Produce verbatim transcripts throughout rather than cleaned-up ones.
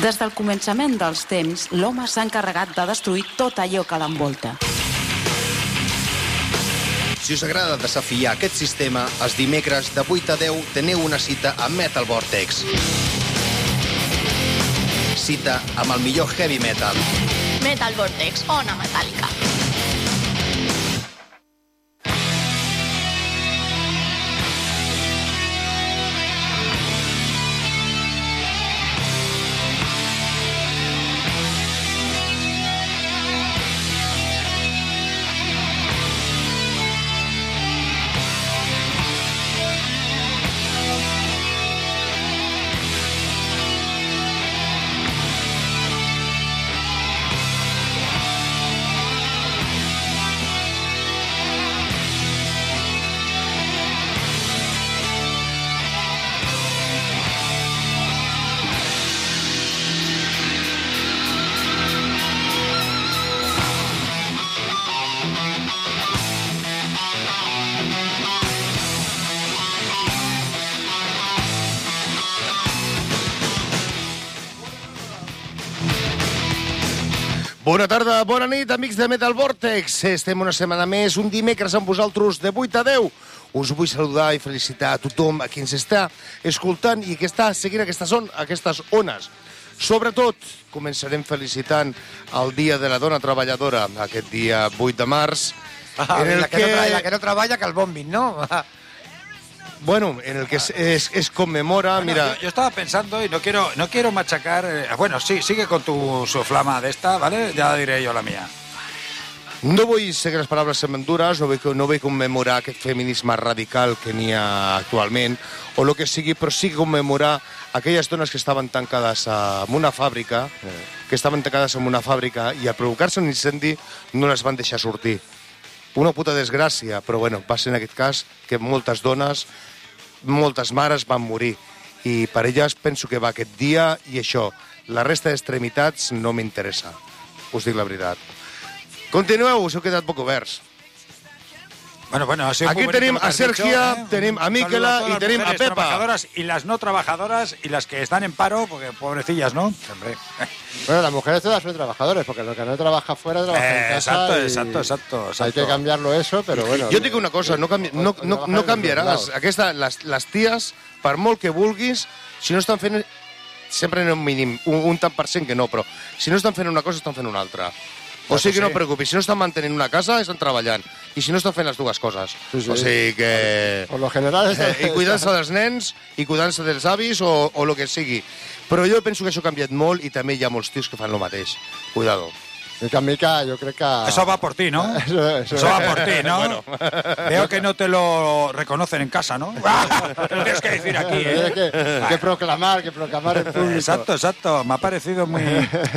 Des del començament dels temps, l'home s'ha encarregat de destruir tot allò que l'envolta. Si us agrada desafiar aquest sistema, els dimecres de vuit a deu teniu una cita a Metal Vortex. Cita amb el millor heavy metal. Metal Vortex, Ona Metàl·lica. Bona tarda, bona nit, amics de Metal Vortex. Estem una setmana més, un dimecres amb vosaltres de vuit a deu. Us vull saludar i felicitar a tothom a qui ens està escoltant i que està seguint aquestes, on, aquestes ones. Sobretot, començarem felicitant el Dia de la Dona Treballadora, aquest dia vuit de març. Ah, en el la, que que... No la que no treballa, que el bombin, ¿no? Bueno, en el que es, es, es conmemora, bueno, mira... Yo, yo estaba pensando y no quiero, no quiero machacar... Eh, bueno, sí, sigue con tu su flama de esta, ¿vale? Ya diré yo la mía. No vull seguir les paraules semendures, no vull, no vull commemorar aquest feminisme radical que n'hi ha actualment, o el que sigui, però sí commemorar aquelles dones que estaven tancades en una fàbrica, que estaven tancades en una fàbrica i a provocar-se un incendi no les van deixar sortir. Una puta desgràcia, però bueno, va ser en aquest cas que moltes dones, moltes mares van morir. I per elles penso que va aquest dia i això, la resta d'extremitats no m'interessa. Us dic la veritat. Continueu, us heu quedat poc oberts. Bueno, bueno, ha sido aquí tenim a Sergia, ¿eh? Tenim a Miquela y tenim a Pepa. Trabajadoras y las no trabajadoras y las que están en paro, porque pobrecillas, ¿no? Hombre. Bueno, las mujeres todas son trabajadoras, porque lo que no trabaja fuera trabaja eh, en casa. Exacto, y... exacto, exacto, exacto. Hay que cambiarlo eso, però bueno... Jo dic una cosa, no, canvi, no, no, no canviaràs. Aquesta, les, les ties, per molt que vulguis, si no estan fent... Sempre en un mínim, un, un tant per cent que no, però si no estan fent una cosa, estan fent una altra. O sigui que no et preocupis, si no estan mantenint una casa, estan treballant. I si no estan fent les dues coses. Sí, sí. O sigui que... Por lo general... Eh, I cuidant-se dels nens, i cuidant-se dels avis, o, o el que sigui. Però jo penso que això ha canviat molt i també hi ha molts tios que fan el mateix. Cuidado. Mica, mica, yo creo que... Eso va por ti, ¿no? Eso, eso, eso va por ti, ¿no? Bueno. Veo que no te lo reconocen en casa, ¿no? Te lo tienes que decir aquí, ¿eh? Que, que proclamar, que proclamar en público. Exacto, exacto. Me ha parecido muy...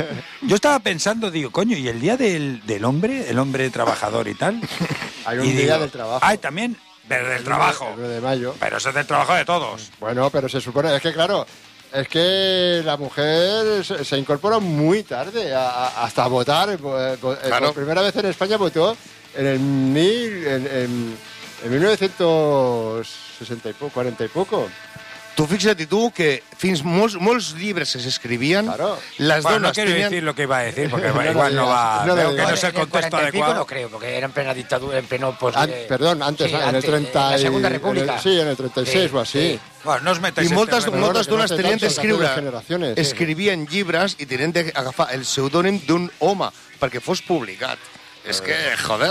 Yo estaba pensando, digo, coño, ¿y el día del, del hombre, el hombre trabajador y tal? Hay un y día digo, del trabajo. Hay también del, del trabajo. El nueve de mayo. Pero eso es del trabajo de todos. Bueno, pero se supone... Es que, claro... Es que la mujer se, se incorpora muy tarde a, a, hasta a votar. Claro. Por primera vez en España votó en el mil, en, en, en mil novecientos sesenta y poco, cuarenta y poco. Tu fixa't tu que fins molts, molts llibres que s'escrivien, claro. Las bueno, dones no quiero tenien... decir lo que iba a decir, porque no igual no va... No Veo que no no es el contexto adecuado. No creo, porque era en plena dictadura, en pleno... Pues, An eh, perdón, antes, sí, en antes, el treinta... En la Segunda en República. El, sí, en el treinta y seis sí, o así. Sí. Bueno, no os metáis I moltes, este moltes no, dones no tenien d'escriure, generacions. escrivien llibres i tenien d'agafar el pseudònim d'un home perquè fos publicat. Es que, joder...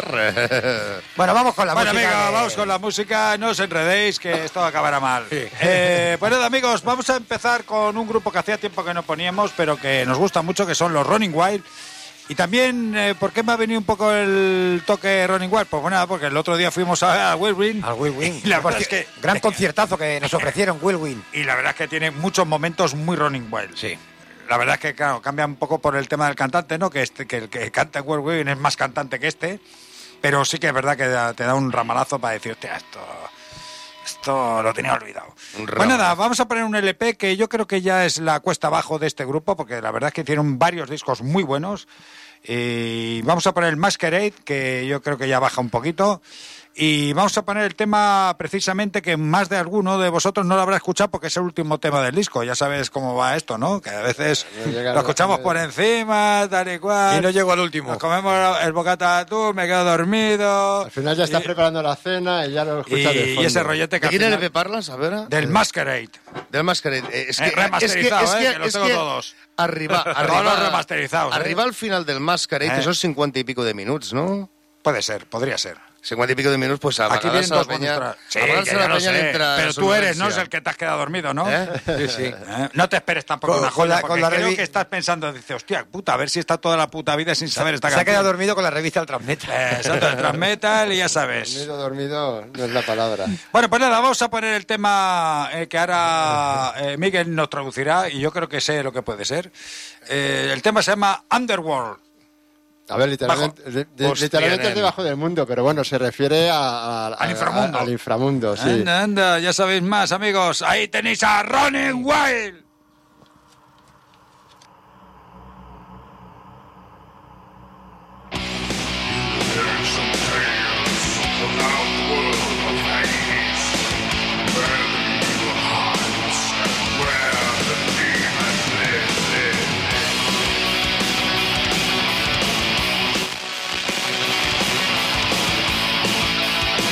Bueno, vamos con la bueno, música. Bueno, amigos, de... vamos con la música. No os enredéis, que esto acabará mal. Sí. Eh, pues nada, amigos, vamos a empezar con un grupo que hacía tiempo que no poníamos, pero que nos gusta mucho, que son los Running Wild. Y también, eh, ¿por qué me ha venido un poco el toque Running Wild? Pues bueno, porque el otro día fuimos a, a Whirlwind. Al Whirlwind. Y la verdad es que... Gran conciertazo que nos ofrecieron Whirlwind. Y la verdad es que tiene muchos momentos muy Running Wild. Sí. La verdad es que, claro, cambia un poco por el tema del cantante, ¿no? Que, este, que el que canta en Whirlwind es más cantante que este. Pero sí que es verdad que te da un ramalazo para decir, hostia, esto, esto lo tenía olvidado. Bueno, nada, vamos a poner un L P que yo creo que ya es la cuesta abajo de este grupo, porque la verdad es que hicieron varios discos muy buenos. Y vamos a poner el Masquerade, que yo creo que ya baja un poquito. Y vamos a poner el tema precisamente que más de alguno de vosotros no lo habrá escuchado porque es el último tema del disco. Ya sabes cómo va esto, ¿no? Que a veces no lo escuchamos por encima, tal y cual. Y no llego al último. Nos comemos el bocata de atún, me quedo dormido. Al final ya estás y, preparando la cena y ya lo escuchas y, de fondo. y ese rollete que ¿De al quién final- era Pepe Parlas? A ver. Del Masquerade. Del Masquerade. Eh, Es que, Eh, remasterizado, eh, que los tengo todos. Arriba, Todos arriba, los remasterizados, eh. Arriba al final del Masquerade, Eh. que son cincuenta y pico de minutos, ¿no? Puede ser, podría ser. cincuenta y pico de minutos, pues a Aquí vienen dos bonus. Sí, que ya lo sé, pero tú eres, ¿no? Es el que te has quedado dormido, ¿no? ¿Eh? Sí, sí. ¿Eh? No te esperes tampoco Con- una con joya, la- porque con la creo revi- que estás pensando, dice, hostia, puta, a ver si está toda la puta vida sin saber esta Se ha canción. quedado dormido con la revista del Transmetal. Eh, Exacto, el Transmetal y ya sabes. Dormido, dormido, no es la palabra. Bueno, pues nada, vamos a poner el tema eh, que ahora eh, Miguel nos traducirá y yo creo que sé lo que puede ser. Eh, el tema se llama Underworld. A ver, literalmente, de- de- Hostia, literalmente es nen. debajo del mundo, pero bueno, se refiere a, a- Al a- inframundo. a- al inframundo, sí. Anda, anda, ya sabéis más, amigos. Ahí tenéis a Running Wild.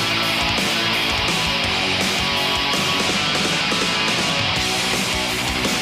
There's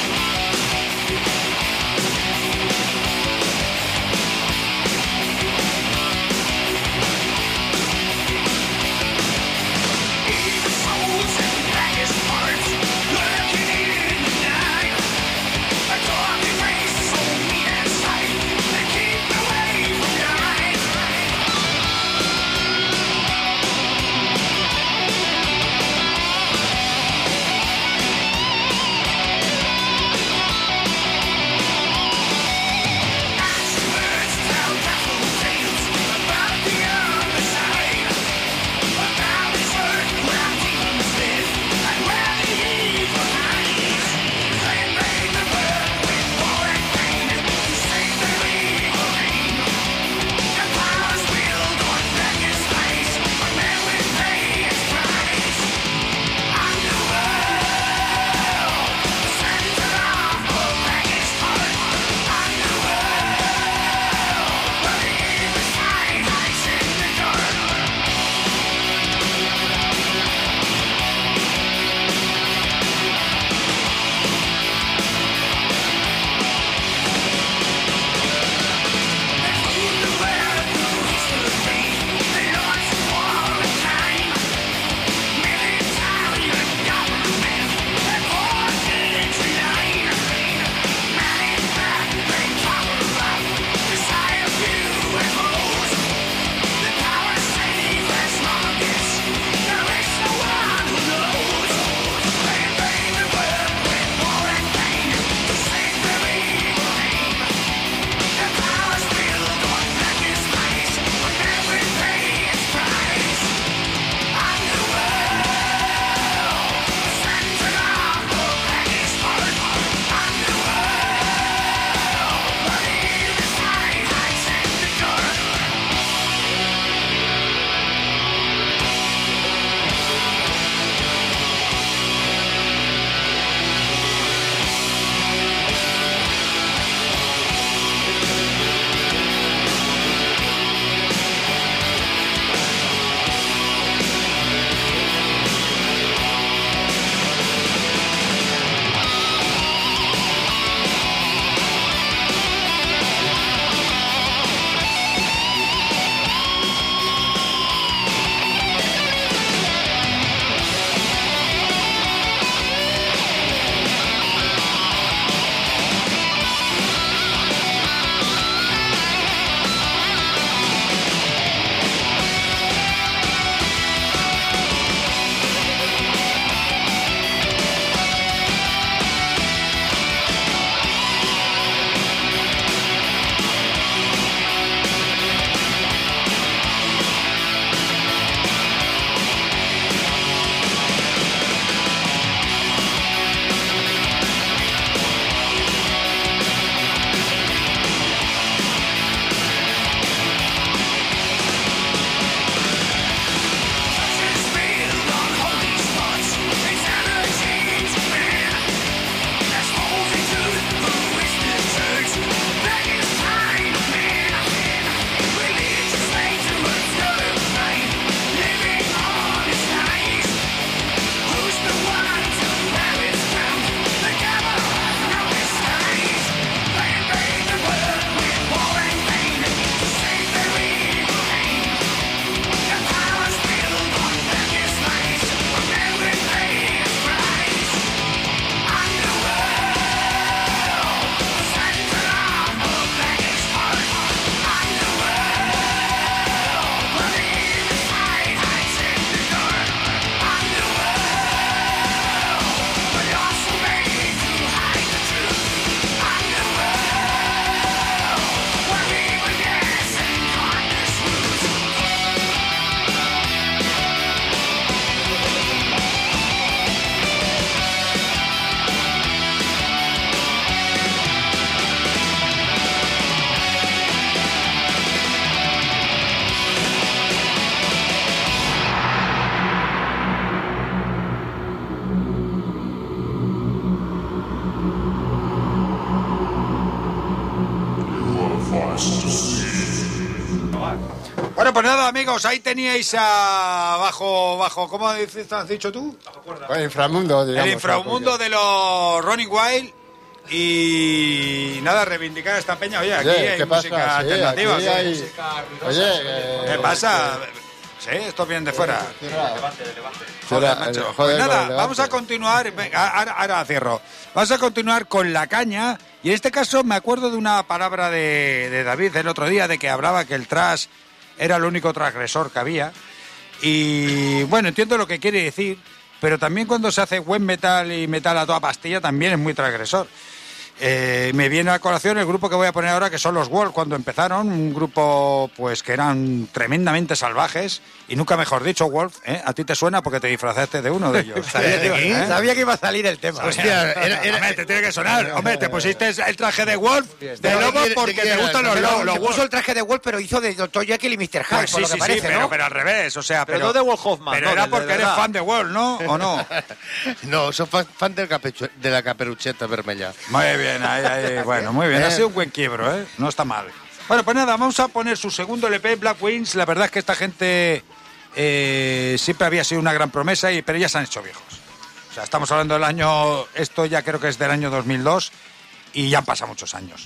Bueno, pues nada, amigos, ahí teníais a bajo, bajo, ¿cómo has dicho tú? El inframundo, digamos. El inframundo de los Running Wild. Y nada, reivindicar esta peña. Oye, aquí Oye, hay ¿qué música pasa? Sí, alternativa. aquí ¿sí? hay- Oye, eh, ¿Qué pasa? Sí, estos vienen de fuera. Cierra. Joder, Cierra, macho. eh, joder, Pues nada, con el vamos a Levante. continuar. Venga, ahora, ahora cierro. Vamos a continuar con la caña. Y en este caso me acuerdo de una palabra de, de David el otro día, de que hablaba que el thrash era el único transgresor que había. Y bueno, entiendo lo que quiere decir, pero también cuando se hace buen metal y metal a toda pastilla también es muy transgresor. Eh, me viene a colación el grupo que voy a poner ahora, que son los Wolf, cuando empezaron, un grupo pues que eran tremendamente salvajes, y nunca mejor dicho, Wolf, ¿eh? A ti te suena porque te disfrazaste de uno de ellos. Sabía que, iba, ¿Eh? sabía que iba a salir el tema. Hostia, era, era, Hombre, te tiene que sonar. Hombre, te pusiste el traje de Wolf, de ¿De lobo, quién- de porque quién te era? gustan los, Pero los, los se Wolf. puso el traje de Wolf, pero hizo de doctor Jekyll y mister Hyde, Pues por sí, lo que sí, parece, sí, pero, ¿no? pero al revés, o sea, Pero pero, no de Wolf Hoffman, pero no, era del de porque eres verdad. fan de Wolf, ¿no? ¿O no? no, soy fan, fan del capechu- de la caperucheta vermella. Muy bien, ahí, ahí, bueno, muy bien, ha sido un buen quiebro, ¿eh? No está mal. Bueno, pues nada, vamos a poner su segundo L P, Black Wings. La verdad es que esta gente eh, siempre había sido una gran promesa, y, pero ya se han hecho viejos. O sea, estamos hablando del año, esto ya creo que es del año dos mil dos, y ya han pasado muchos años.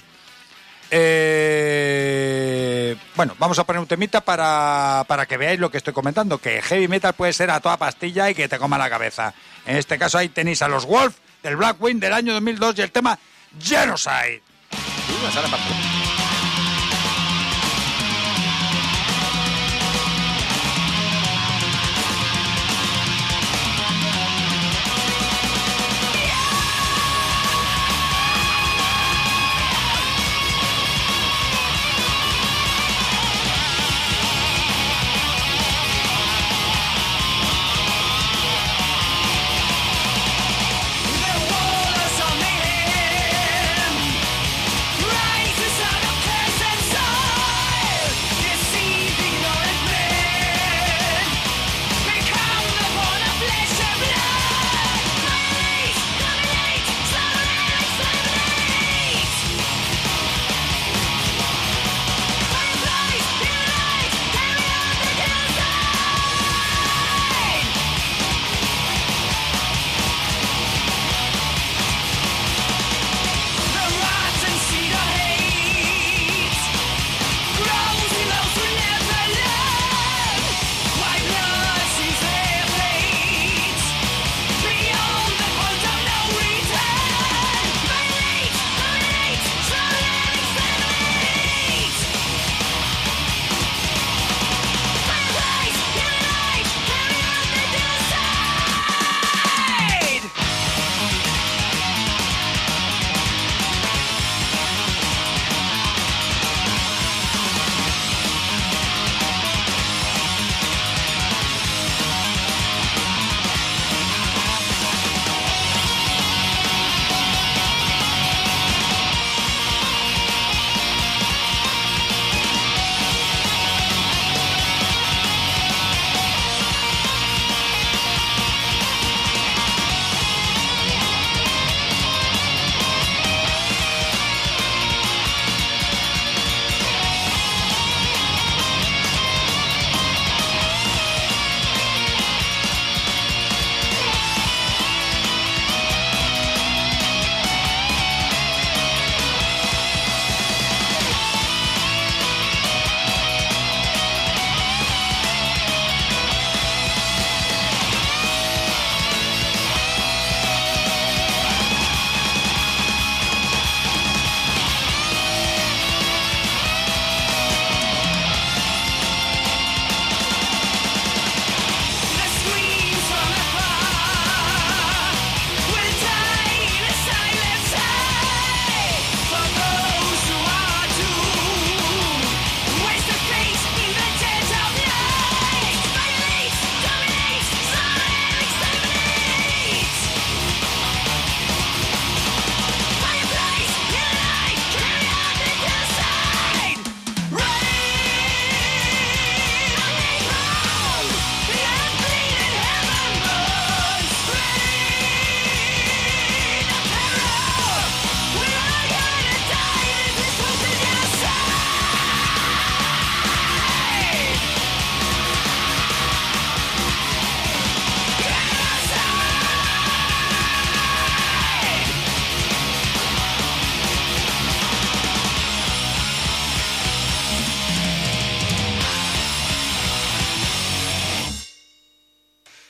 Eh, bueno, vamos a poner un temita para, para que veáis lo que estoy comentando, que heavy metal puede ser a toda pastilla y que te coma la cabeza. En este caso ahí tenéis a los Wolf del Black Wing del año dos mil dos y el tema Genocide. Rise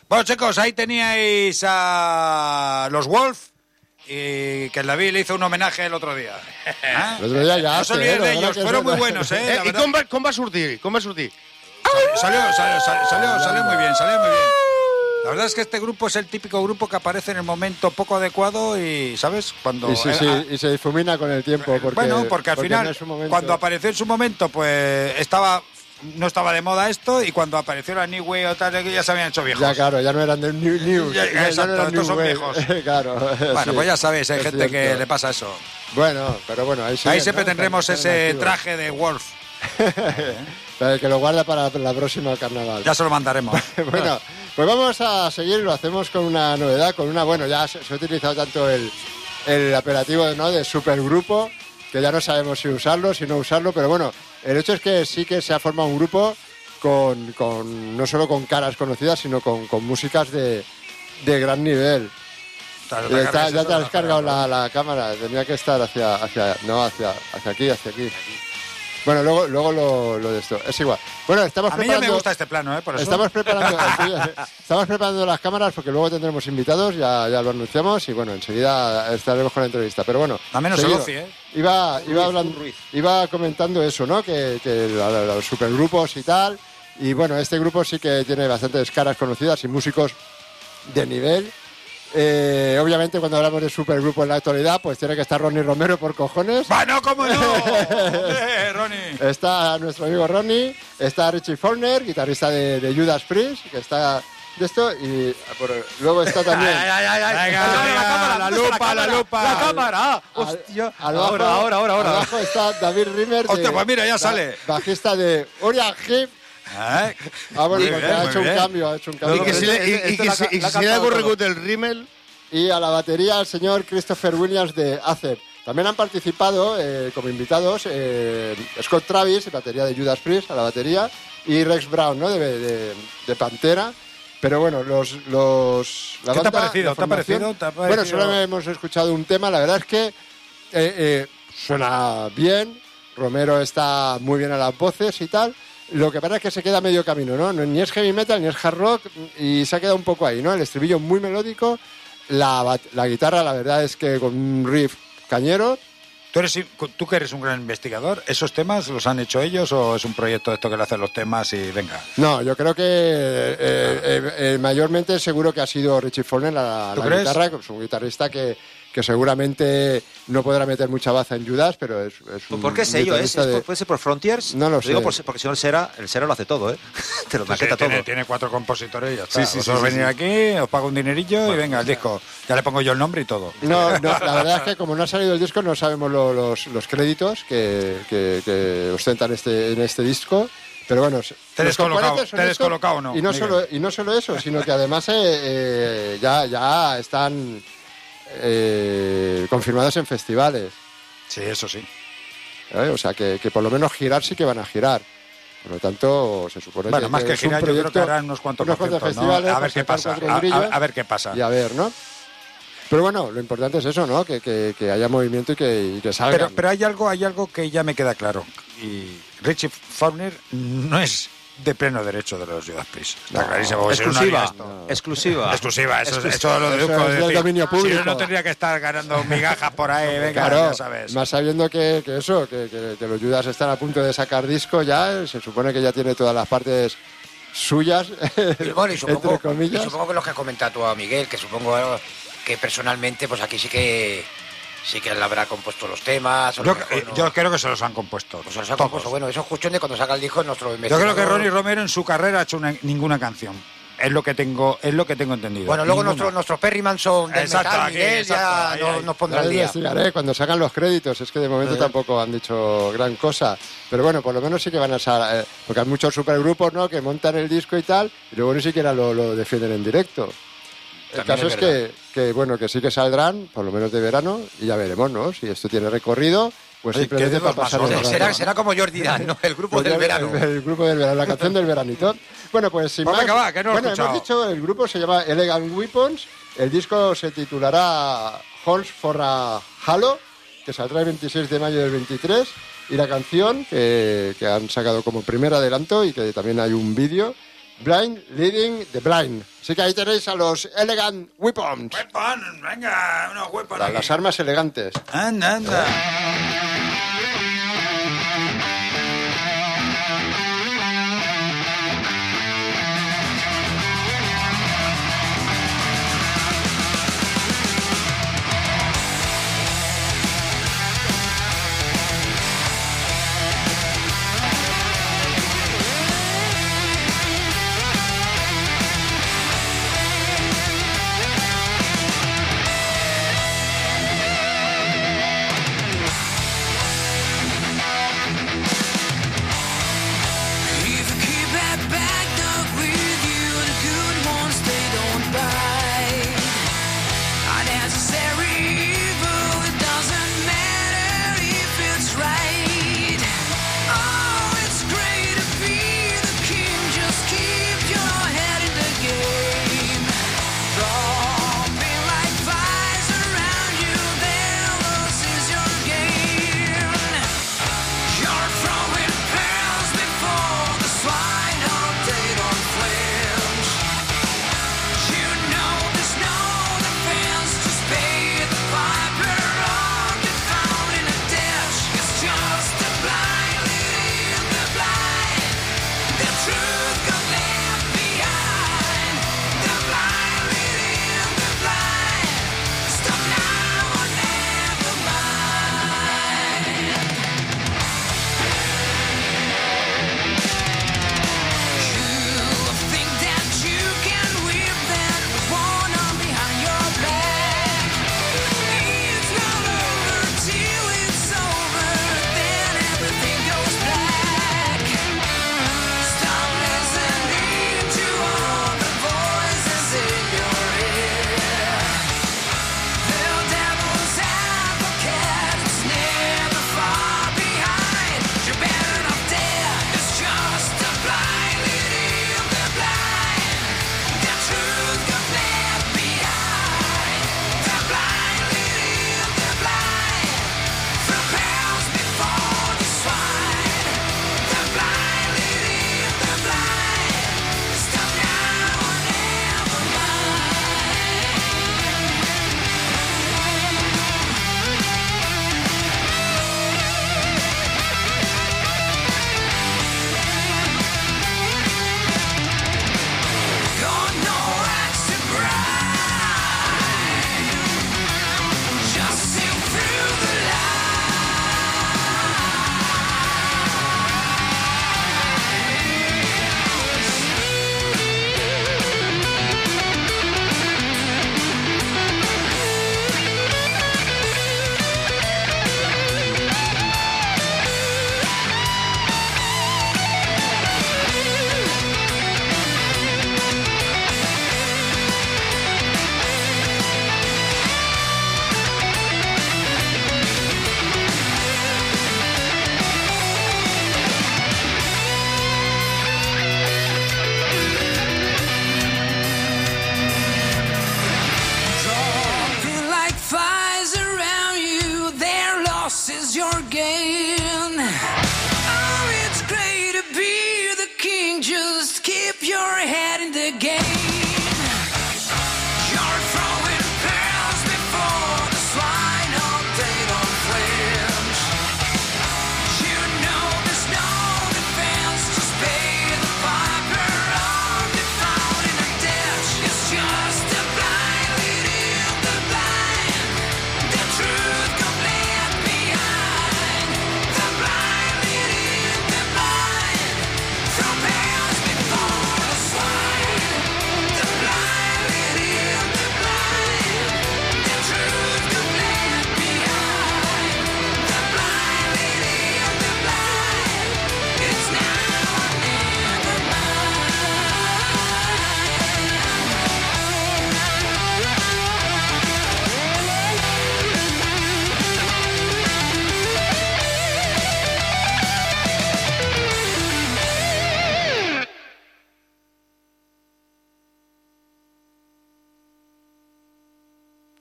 Bueno, chicos, ahí teníais a los Wolf, y que el David le hizo un homenaje el otro día. ¿Ah? El otro día ya No hace, os olvidéis eh, de la ellos, verdad que fueron es muy verdad. buenos, ¿eh? Eh, La I verdad- com va, com va sortir? Com va sortir? Salió, salió, salió, salió, salió muy bien, salió muy bien. La verdad es que este grupo es el típico grupo que aparece en el momento poco adecuado y, ¿sabes? Cuando... Y, sí, el- sí, ah, y se difumina con el tiempo. Porque, bueno, porque al porque final, no es un momento- cuando apareció en su momento, pues estaba... No estaba de moda esto, y cuando apareció la New Way o tal, ya se habían hecho viejos. Ya, claro, ya no eran del New New. Ya, ya- ya exacto, no eran estos New son Wave. viejos. Claro. Bueno, sí, pues ya sabéis, hay es gente que cierto. le pasa eso. Bueno, pero bueno, ahí, Ahí siguen, siempre ¿no? tendremos Están- están ese activos. traje de Wolf. Para que lo guarda para la próxima carnaval. Ya se lo mandaremos. Bueno, pues vamos a seguir, lo hacemos con una novedad, con una, bueno, ya se, se ha utilizado tanto el, el apelativo, ¿no?, de supergrupo, que ya no sabemos si usarlo, si no usarlo, pero bueno, el hecho es que sí que se ha formado un grupo con, con no solo con caras conocidas, sino con, con músicas de, de gran nivel. Ya, está- ya te has cargado la, la cámara, tenía que estar hacia, hacia, no, hacia, hacia aquí, hacia aquí. Bueno, luego, luego lo, lo de esto, es igual. Bueno, estamos A mí ya preparando... me gusta este plano, ¿eh? Por eso. Estamos preparando, sí, estamos preparando las cámaras porque luego tendremos invitados, ya, ya lo anunciamos y bueno, enseguida estaremos con la entrevista. Pero bueno, A menos el seguido. Oci, ¿eh? Iba, iba, hablando, iba comentando eso, ¿no? Que, que la- la- los supergrupos y tal. Y bueno, este grupo sí que tiene bastantes caras conocidas y músicos de nivel. Eh, obviamente cuando hablamos de supergrupo en la actualidad, pues tiene que estar Ronnie Romero por cojones. ¡Bueno, cómo no! ¡Hombre, Ronnie! Está nuestro amigo Ronnie, está Richie Faulkner, guitarrista de, de Judas Priest, que está de esto, y por- luego está también... Venga, venga, la lupa, la lupa. ¡La cámara! Al- ¡Hostia! al bajo- ahora, ahora, ahora, ahora. Abajo está David Rimmer, de- Hostia, pues mira, ya ba- sale. bajista de Uriah Heep. ¿Eh? Ah, bueno, Muy porque bien, ha muy hecho un bien. cambio, ha hecho un I cambio. que si, le, i, i, Esto que la si, ca- i la si l'ha cantado corregut el Rimmel, Y a la batería el señor Christopher Williams de Acer. También han participado eh, como invitados eh, Scott Travis, batería de Judas Priest, a la batería, y Rex Brown, ¿no?, de, de, de Pantera. Pero bueno, los... los la ¿Qué te ha banda, parecido? la ¿Te ha formación- parecido? ¿Te ha Bueno, parecido? solo hemos escuchado un tema. La verdad es que eh, eh, suena bien. Romero está muy bien a las voces y tal. Lo que pasa es que se queda a medio camino, ¿no? No- Ni es heavy metal, ni es hard rock, y se ha quedado un poco ahí, ¿no? El estribillo muy melódico, la, bat- la guitarra, la verdad es que con un riff cañero. ¿Tú, eres, tú que eres un gran investigador, ¿esos temas los han hecho ellos o es un proyecto de esto que le hacen los temas y venga? No, yo creo que eh, eh, eh, mayormente seguro que ha sido Richie Faulkner la, ¿Tú la crees? guitarra, que es un guitarrista que, que seguramente no podrá meter mucha baza en Judas, pero es, es un ¿Por qué sello es? guitarrista ¿Es de- por- ¿Puede ser por Frontiers? No lo Digo sé. por- porque si no el Sera, el Sera lo hace todo, ¿eh? Te lo Sí, maqueta tiene, todo. tiene cuatro compositores y ya está. Sí, sí, Vosotros sí, sí, venir sí. aquí, os pago un dinerillo y venga, el disco. Ya le pongo yo el nombre y todo. No, no, la verdad es que como no ha salido el disco no sabemos lo- los, los créditos que, que, que ostentan este, en este disco. Pero bueno, Te he los descolocado, componentes son te he estos, descolocado, ¿o no, Y no, Miguel? solo, y no solo eso, sino que además eh, eh, ya, ya están eh, confirmados en festivales. Sí, eso sí. ¿eh? O sea, que, que por lo menos girar sí que van a girar. Por lo tanto, se supone Bueno, que, más que es un girar, yo creo que proyecto, harán unos cuantos unos cuantos conciertos, ¿no? festivales, A ver para qué sacar pasa. cuatro A, brillos a- a ver qué pasa. y a ver, ¿no? Pero bueno, lo importante es eso, ¿no? Que, que, que haya movimiento y que, y que salgan. Pero, pero hay algo, hay algo que ya me queda claro. Y Richie Faulkner no es de pleno derecho de los Judas Priest. Está No, clarísimo. porque si no, no Exclusiva. haría esto. Exclusiva. Exclusiva, eso, Exclusiva. eso lo deduzco Eso de es del decir, dominio Si no, público. no tendría que estar ganando migajas por ahí, venga, Claro, ya sabes. más sabiendo que, que eso, que, que- que los Judas están a punto de sacar disco ya, se supone que ya tiene todas las partes suyas, Y bueno, y supongo, entre comillas. y supongo que lo que ha comentado tú a Miguel, que supongo eh, que personalmente, pues aquí sí que sí que él habrá compuesto los temas. o Yo, a lo mejor eh, no. yo creo que se los han compuesto. Pues se los ha todos. compuesto. Bueno, eso es cuestión de cuando salga el disco nuestro Yo investigador. creo que Ronnie Romero en su carrera ha hecho una- ninguna canción. Es lo que tengo, es lo que tengo entendido. Bueno, luego Ninguna. nuestro, nuestro Perry Manson del Exacto, metal, aquí, Miguel, exacto, ya ahí, nos, ahí. nos pondrá Ya al día. investigaré cuando sacan los créditos, es que de momento tampoco han dicho gran cosa. Pero bueno, por lo menos sí que van a salir, porque hay muchos supergrupos, ¿no?, que montan el disco y tal, y luego ni siquiera lo, lo defienden en directo. El También caso es es, que, que, bueno, que sí que saldrán, por lo menos de verano, y ya veremos, ¿no? Si esto tiene recorrido, pues Oye, simplemente ¿qué de los para pasar el masones? rato. Será, será como Jordi Dan, ¿no? El grupo Pues del ya, verano. El, el grupo del verano, la canción del veranito. Bueno, pues sin Pues más. venga, va, que no lo he bueno, escuchado. hemos dicho, el grupo se llama Elegant Weapons. El disco se titulará Halls for a Halo, que saldrá el veintiséis de mayo del veintitrés. Y la canción que, que han sacado como primer adelanto y que también hay un vídeo, Blind Leading the Blind. Así que ahí tenéis a los Elegant Weapons. Weapon, venga, unos weapons. La- las armas elegantes. Anda, anda.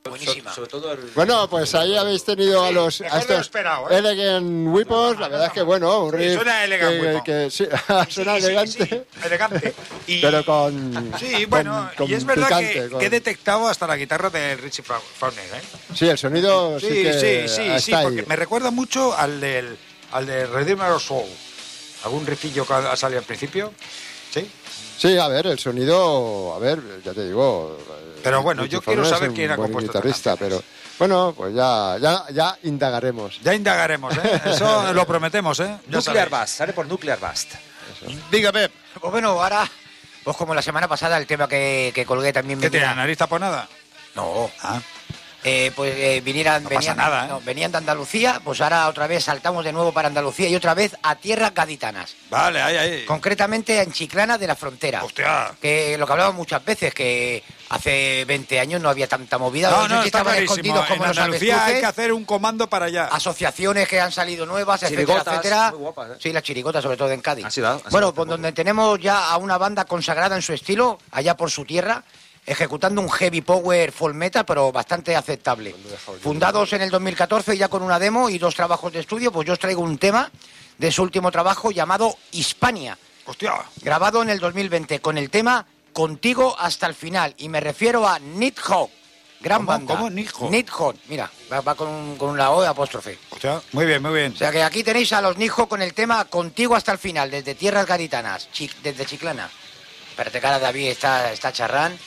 Buenísima. Sobre, sobre todo el... Bueno, pues ahí habéis tenido a los a estos esperado, ¿eh? Elegant Weapons, la verdad es que bueno, un Sí, riff suena Elegant que, Weapon. que- sí, suena Sí, sí, elegante, sí, elegante. Y- pero con Sí, bueno, con- y es con verdad picante, que, con- que he detectado hasta la guitarra de Richie Fa- Faulkner, ¿eh? sí, el sonido sí, Sí, que sí, sí, está sí, ahí. porque me recuerda mucho al del al de Redeemer of Soul. ¿Algún rifillo que ha salido al principio? Sí. Sí, a ver, el sonido, a ver, ya te digo. Pero bueno, Richie yo quiero Faulkner saber es un quién ha buen compuesto estas guitarrista, pero canciones. bueno, pues ya, ya, ya indagaremos. Ya indagaremos, ¿eh? Eso lo prometemos, ¿eh? Ya Nuclear sabéis. Blast, sale por Nuclear Blast. Diga, Pep. Pues bueno, ahora, pues como la semana pasada, el tema que, que colgué también ¿Qué tiene, venía- la nariz taponada? No, Ah, eh, pues eh, vinieran, No pasa venían, nada, ¿eh? no, venían de Andalucía, pues ahora otra vez saltamos de nuevo para Andalucía y otra vez a tierras gaditanas. vale, ahí, ahí. Concretamente en Chiclana de la Frontera. Hostia. Que lo que hablamos muchas veces, que hace veinte años no había tanta movida. No, Los no, sitios está estaban clarísimo. escondidos como En los Andalucía hay avestruces, que hacer un comando para allá. asociaciones que han salido nuevas, etcétera, Chirigotas, etcétera. muy guapas, ¿eh? Sí, las chirigotas, sobre todo en Cádiz. Han sido- han sido bueno, hace pues poco. donde tenemos ya a una banda consagrada en su estilo, allá por su tierra, ejecutando un heavy power full metal, pero bastante aceptable. Fundados en el dos mil catorce ya con una demo y dos trabajos de estudio, pues yo os traigo un tema de su último trabajo llamado Hispania, Hostia. grabado en el dos mil veinte con el tema Contigo hasta el final. Y me refiero a Nidhogg, gran ¿Cómo? banda. ¿Cómo? Nidhogg. Nidhogg, mira, va, va con, un- con una O de apóstrofe. Hostia. Muy bien, muy bien. O sea que aquí tenéis a los Nidhogg con el tema Contigo hasta el final, desde tierras gaditanas, chi- desde Chiclana. Espérate, cara, David está, está charrán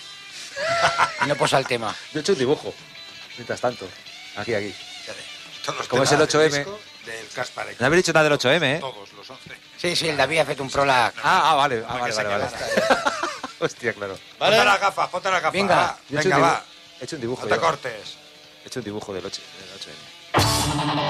y no posa el tema. Yo he hecho un dibujo, mientras tanto. Aquí, aquí. Todos los ¿Cómo es temas el ocho del eme? disco Del Caspar X. No habéis dicho nada del ocho eme, ¿eh? Todos los once. Sí, sí, el David ha hecho un prolac. Ah, ah, vale, ah, Para vale, que vale, se vale. quedara. Hostia, claro. Ponte las gafas, ponte las gafas. Venga. va. Yo he hecho Venga, un va. dibujo, he hecho un dibujo. No te yo. cortes. He hecho un dibujo del ocho eme.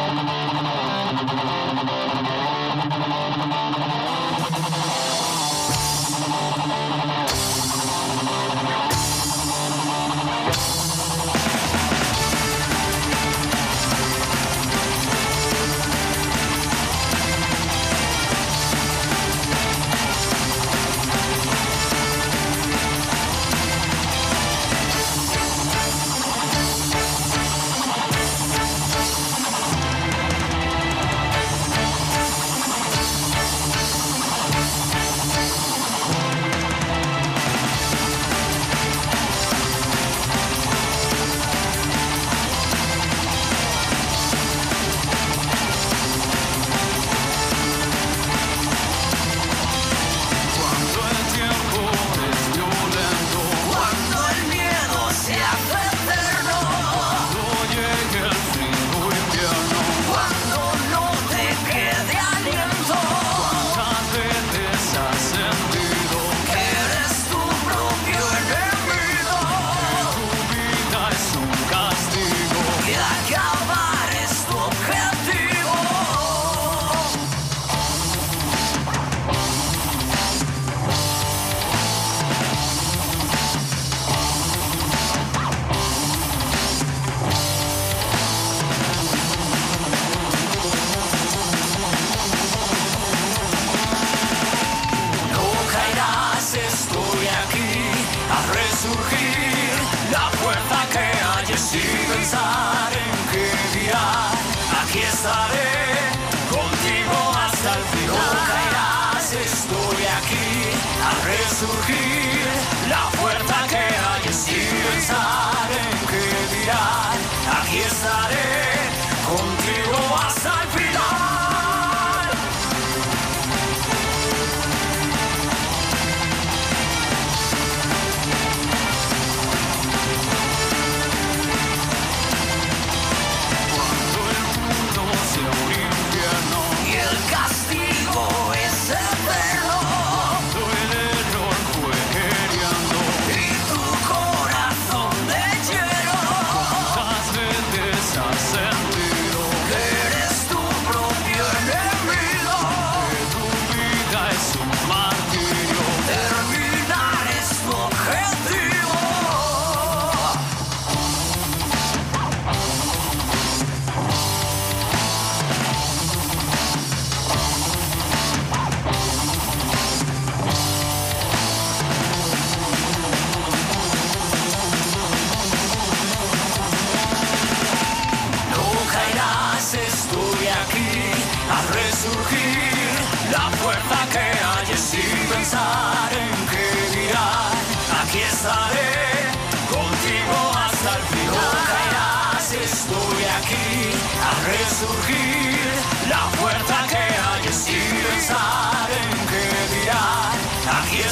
Y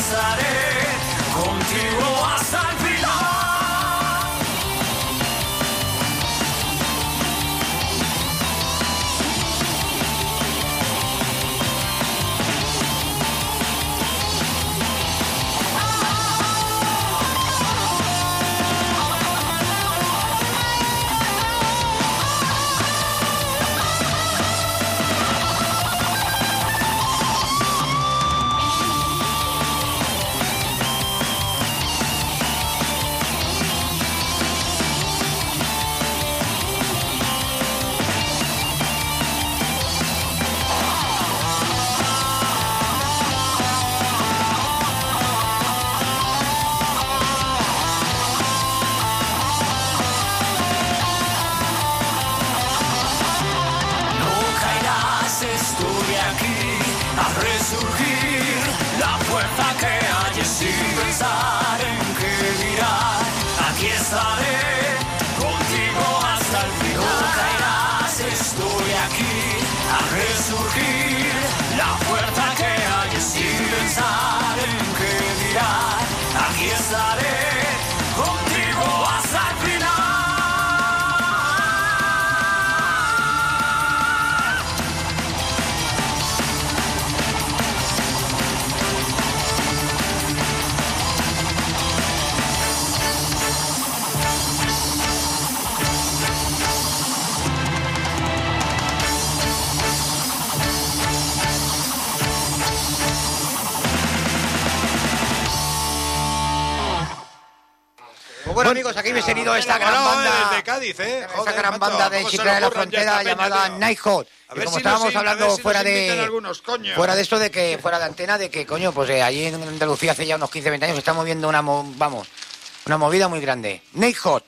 estaré contigo hasta el final. Bueno, amigos, aquí habéis tenido esta gran banda de Cádiz, ¿eh? esta Joder, gran macho, banda de ¿cómo se Chiclana de le la ocurren ya Frontera esta peña, llamada tío? Night Hot. A Y ver como si estábamos nos in- a hablando ver si fuera nos invitan de algunos, coño. fuera de esto de que fuera de antena de que coño, pues eh, allí en Andalucía hace ya unos quince veinte años estamos viendo una mo- vamos, una movida muy grande. Night Hot.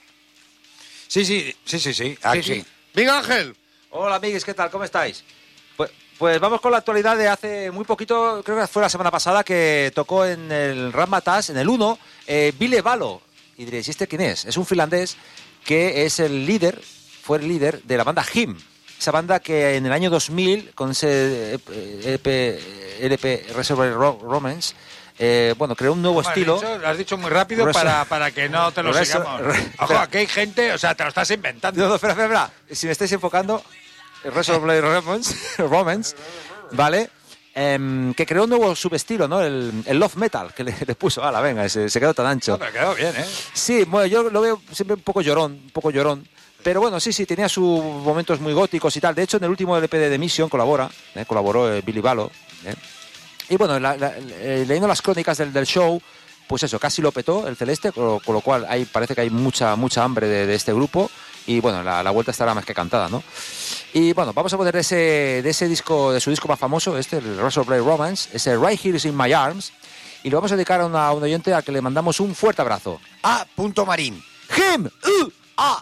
Sí, sí, sí, sí, sí. Aquí. Sí, sí. Venga, Ángel. Hola, amigues, ¿qué tal? ¿Cómo estáis? Pues, pues vamos con la actualidad de hace muy poquito, creo que fue la semana pasada, que tocó en el Razzmatazz, en el uno, eh, Ville Valo. Y diréis, ¿y este quién es? Es un finlandés que es el líder, fue el líder de la banda Him. Esa banda que en el año dos mil, con ese E P, L P Reservoir Romance, eh, bueno, creó un nuevo ¿Cómo has estilo. dicho? Lo has dicho muy rápido Reso- para, para que no te lo Reso- sigamos. re- Ojo, espera. aquí hay gente, o sea, te lo estás inventando. No, no, espera, espera, espera. Si me estáis enfocando, Reservoir Romance, Romance, ¿vale? Em, que creó un nuevo subestilo, ¿no? El, el love metal, que le, le puso, ala, venga, se, se quedó tan ancho. No, pero quedó bien, ¿eh? Sí, bueno, yo lo veo siempre un poco llorón, un poco llorón. Pero bueno, sí, sí, tenía sus momentos muy góticos y tal. De hecho, en el último L P de The Mission colabora, ¿eh? colaboró eh, Ville Valo. ¿eh? Y bueno, la, la, eh, leyendo las crónicas del, del show, pues eso, casi lo petó el Celeste, con lo, con lo cual hay, parece que hay mucha mucha hambre de, de este grupo. Y bueno, la, la vuelta estará más que cantada, ¿no? Y bueno, vamos a poner de ese, de ese disco, de su disco más famoso, este, el Reservoir Romance, ese Right Here is in My Arms. Y lo vamos a dedicar a, una, a un oyente al que le mandamos un fuerte abrazo. A. Marín. Him, uh, ah.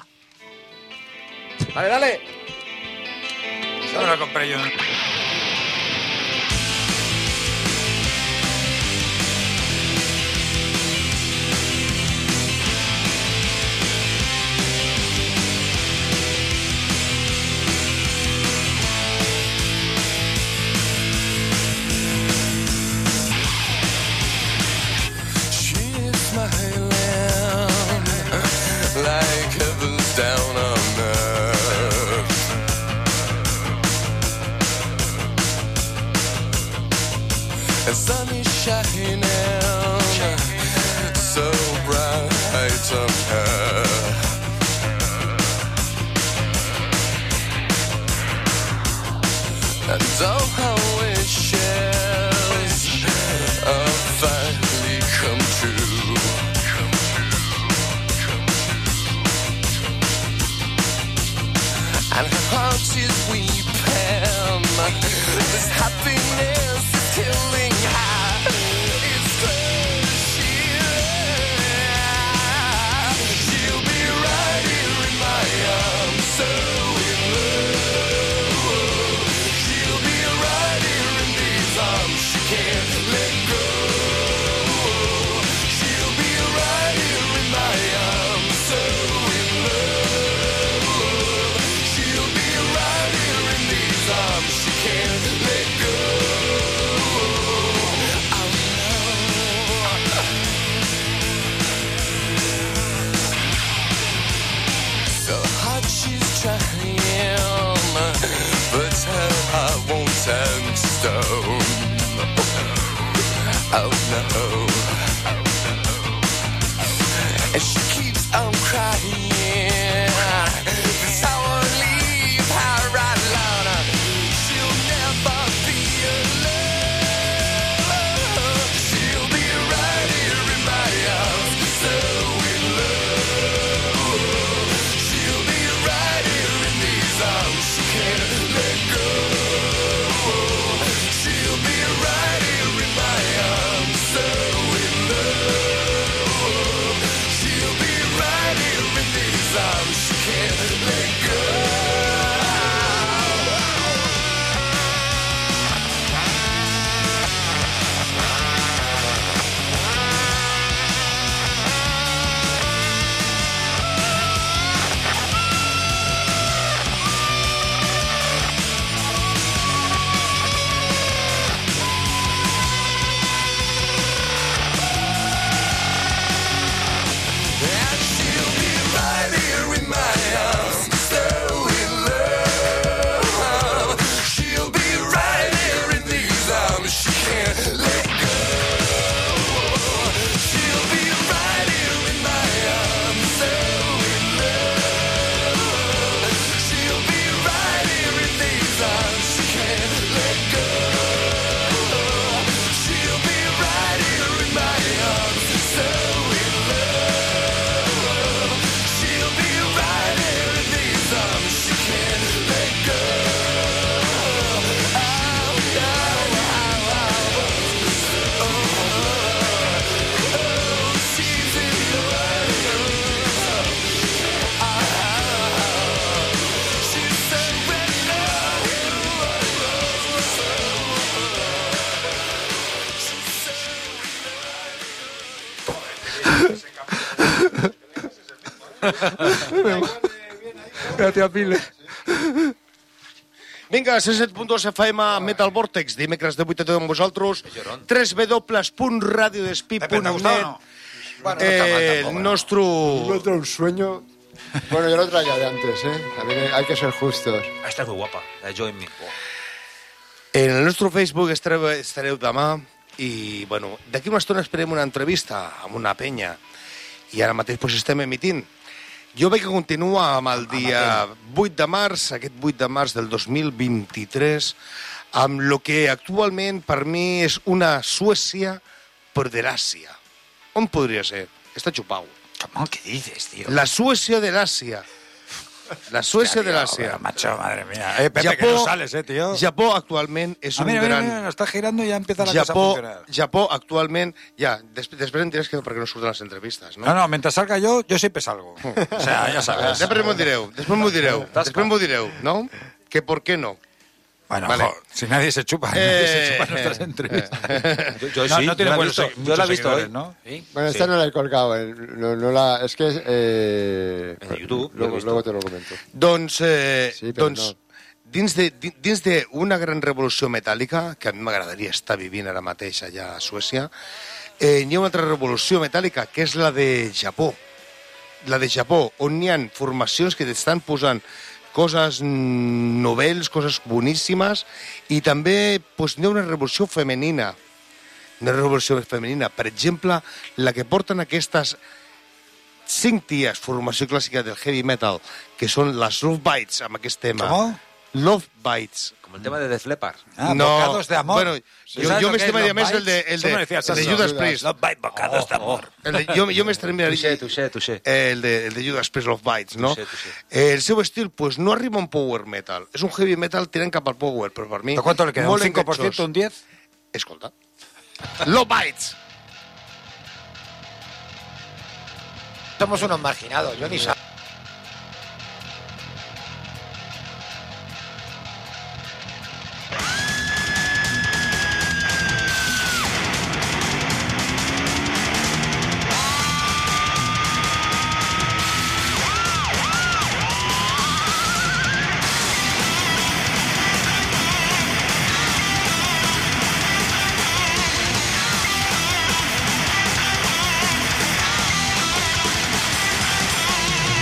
Dale, dale. Eso me lo compré yo. Like heaven's down on earth. The sun is shining so bright on her. And all her wishes are finally come true. And her heart is weeping. This happiness is killing her. It's oh no. And she keeps on crying. This I won't leave her right alone. She'll never be alone. She'll be right here in my arms, so in love. She'll be right here in these arms, she can't let go. She'll be right here in my arms, so in love. She'll be right here in these arms, she can't let go. And she'll be right here in my arms, so in love. She'll be right here in these arms, she can't let go. She'll be right here in my arms, so in love. She'll be right here in these arms, she can't let go. She'll be right here in my arms, so in love. She'll be right here in these arms, she can't let go. Oh, oh, oh, oh, oh, she's in love. Oh, she's so in love. Gràcies, Pile. Vinga, cent set punt dos F M Metal Vortex, dimecres de vuit a deu amb vosaltres, w w w punt radiodespí punt Pepe, ¿te ha gustado o net, no? Bueno, no está mal eh, tampoco, ¿no? nuestro... Me entra un sueño. Bueno, yo lo traía de antes, ¿eh? También hay que ser justos. Esta és muy guapa, la de Join Me. En el nostre Facebook estareu, estareu demà i, bueno, d'aquí una estona esperem una entrevista amb una penya i ara mateix pues, estem emitint. Jo veig que continua amb el dia vuit de març, aquest vuit de març del dos mil vint-i-tres, amb el que actualment per mi és una Suècia per de l'Àsia. On podria ser? Està xupau. ¿Cómo? ¿Qué dices, tío? La Suècia de l'Àsia. La Suècia de l'Àsia. Pero, macho, madre mía. Eh, Pepe, que no sales, eh, tío. Japó actualment és Ah, un mira, mira, gran... mira, lo está girando y ya empieza la cosa a Japó, funcionar. Japó actualment... Ja, des, després em diràs que perquè no surten les entrevistes, no? No, no, mientras salga yo, yo siempre salgo. O sea, ya sabes. Després m'ho direu, després m'ho direu, després m'ho direu, no? Que por qué no? Bueno, Vale. jo, si nadie se chupa, Eh, nadie se chupa nuestras eh, entrevistas. Yo, yo No, sí, no tiene yo la he buenos visto, segui- yo muchos la he visto seguidores, hoy. ¿no? ¿Sí? Bueno, esta Sí. no la he colgado. eh, No, no la, es que... Eh, En YouTube, lo he luego, visto. luego te lo comento. Doncs, eh, Sí, però doncs no. dins de- di- dins d'una gran revolució metàl·lica, que a mi m'agradaria estar vivint ara mateix allà a Suècia, eh, hi ha una altra revolució metàl·lica, que és la de Japó. La de Japó, on hi ha formacions que t'estan posant coses mm, novells, coses boníssimes, i també pues, hi ha una revolució femenina. Una revolució femenina. Per exemple, la que porten aquestes cinc ties, formació clàssica del heavy metal, que són les Love Bites, amb aquest tema. ¿Cómo? Love Bites. Como el tema de Def Leppard. Ah, bocados de amor. Bueno, ¿Sí jo, sabes jo lo que es m'estimaria Love més el de, Bites? el Eso de, me decías el de eso. Judas Priest. Love Bites, bocados de amor. El de, jo jo m'estimaria... Touché, touché, touché. El de, el de Judas Priest, Love Bites, no? Touché, touché. Eh, el seu estil, pues, no arriba a un power metal. És un heavy metal tirant cap al power, però per mi... ¿Pero cuánto le queda? ¿Un molt cinco por ciento, enganxós. un diez? Escolta. Love Bites. Somos unos marginados, yo ni sabía. She'll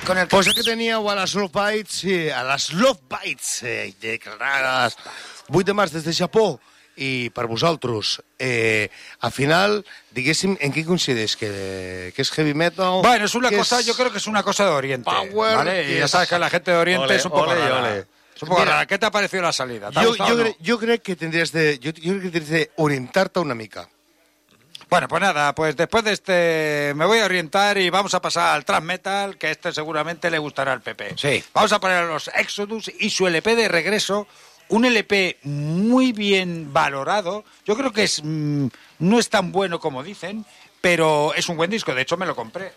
con el... Pues aquí teníeu a les Love Bites, sí, a les Love Bites, eh, declarades vuit de març des de Japó, i per vosaltres, eh, al final, diguéssim, en què coincideix? Que, que és heavy metal? Bueno, es una que cosa, és yo creo que es una cosa de Oriente. Power, ¿vale? Y que ya es- sabes que la gente de Oriente Ole, es un poco ole, rara. ole. Es un poco Mira, rara. ¿Qué te ha parecido la salida? ¿Te ha Jo, gustado jo, o no? crec, jo crec que tindries de, jo, jo crec que tindries de orientar-te una mica. Bueno, pues nada, pues después de este me voy a orientar y vamos a pasar al thrash metal, que este seguramente le gustará al Pepe. Sí. Vamos a poner a los Exodus y su L P de regreso, un L P muy bien valorado. Yo creo que es mm, no es tan bueno como dicen, pero es un buen disco, de hecho me lo compré.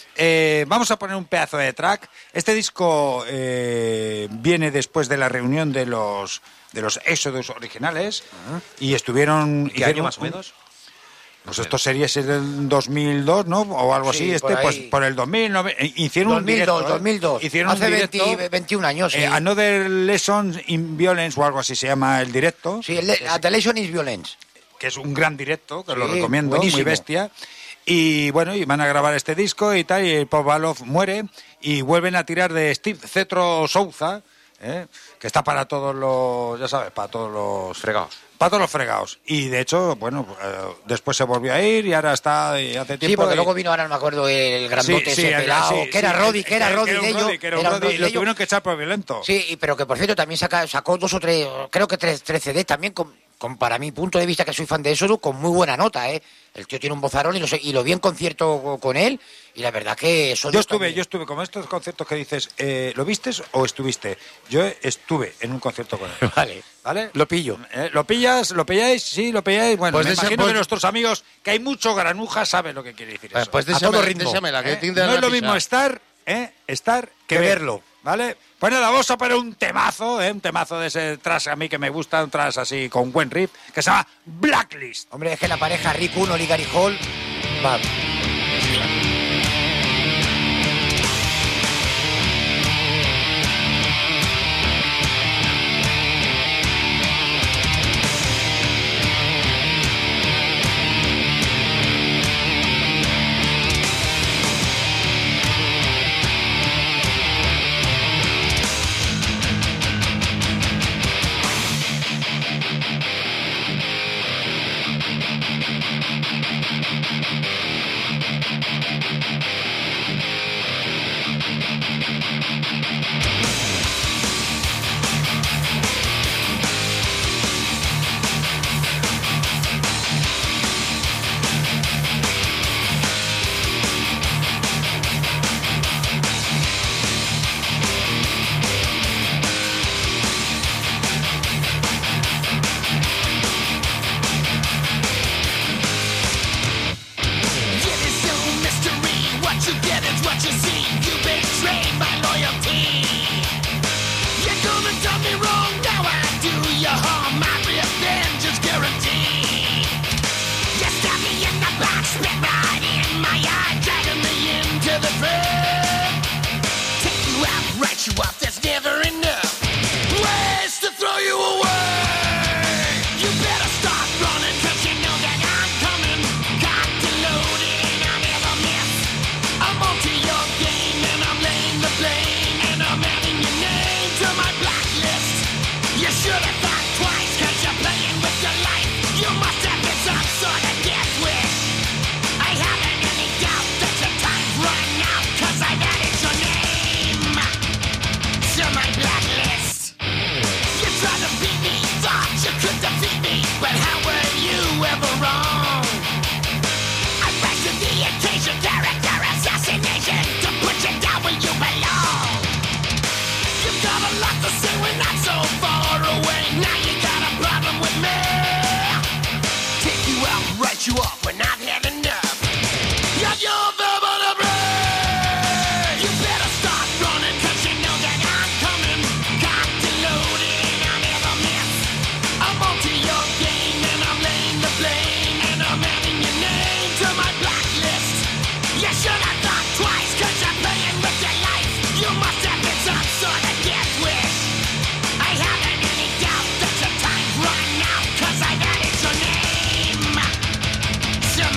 Eh, vamos a poner un pedazo de track. Este disco eh, viene después de la reunión de los de los Exodus originales y estuvieron... ¿Qué año hicieron más o un- menos? Pues esto sería ser del dos mil dos, ¿no? O algo Sí, así. por Este, pues ahí. por el dos mil, no, eh, hicieron un dos mil directo. dos, ¿eh? dos mil dos. Hicieron Hace un directo. veinte, veintiún años, sí. eh, Another Lesson in Violence o algo así se llama el directo. Sí, el de- The Legend is Violence. Que es un gran directo, que Sí, lo recomiendo, buenísimo. muy bestia. Y bueno, y van a grabar este disco y tal, y el Pop Balov muere y vuelven a tirar de Steve Cetro Souza, ¿eh? Que está para todos los, ya sabes, para todos los Fregados. Para todos los fregados. Y de hecho, bueno, eh, después se volvió a ir y ahora está y hace tiempo. Sí, porque y- luego vino, ahora no me acuerdo, el grandote Sí, ese sí, pelado, sí, que era sí, Roddy, que era Roddy un de ellos. Roddy, que era un era un Roddy, Roddy y lo de ellos. tuvieron que echar por violento. Sí, y- pero que por cierto también saca- sacó dos o tres, creo que tres, tres C Ds también, con, con, para mi punto de vista, que soy fan de Exodus, con muy buena nota, ¿eh? El tío tiene un vozarrón y lo, sé- y lo vi en concierto co- con él, y la verdad que Exodus Yo estuve, también. yo estuve, como estos conciertos que dices, eh, ¿lo vistes o estuviste? Yo estuve en un concierto con él. Vale. ¿Vale? Lo pillo. Eh, ¿Lo pillas? ¿Lo pilláis? Sí, lo pilláis. Bueno, Pues me de ese- imagino pues- que nuestros amigos, que hay mucho granuja, saben lo que quiere decir eso. Pues A todo deixa'me, ritmo. deixa'me-la, que ¿Eh? tinc de No anar es lo a mismo pixar. estar, ¿eh? Estar que, Que ver, verlo. ¿vale? Pues nada, vamos a poner un temazo, ¿eh? Un temazo de ese trash a mí que me gusta, un trash así con buen riff, que se llama Blacklist. Hombre, es que la pareja Rick Uno y Gary Hall, va. It is no mystery. What you get is what you see. You betrayed my loyalty. You're gonna do me wrong. Now I do you harm. My revenge is guaranteed. You stab me in the back, spit right in my eye, dragging me into the grave. Take you out, write you off. There's never enough ways to throw you away. You better start running, 'cause you know that I'm coming. Cocked and loaded and I never miss. I'm onto your game and I'm laying the blame. And I'm adding your name to my blacklist. You should have thought twice, 'cause you're playing with your life. You must have been some sort of death wish. I haven't any doubt that your time's run out, 'cause I've added your name to my blacklist. You tried to beat me, thought you could defeat me, but how were you ever wrong? I rise to the occasion, character assassination, to put you down where you belong. You've got a lot to say, we're not so far away. Now you got a problem with me. Take you out, write you off, we're not had enough. You're your verbal to break. You better start running, 'cause you know that I'm coming. Cocked and loaded and I never miss. I'm onto your game and I'm laying the blame. And I'm adding your name to my blacklist. You should have thought twice, 'cause you're playing with your life. You must have been some sort of death wish. I haven't any doubt that your time's run out, 'cause I've added your name to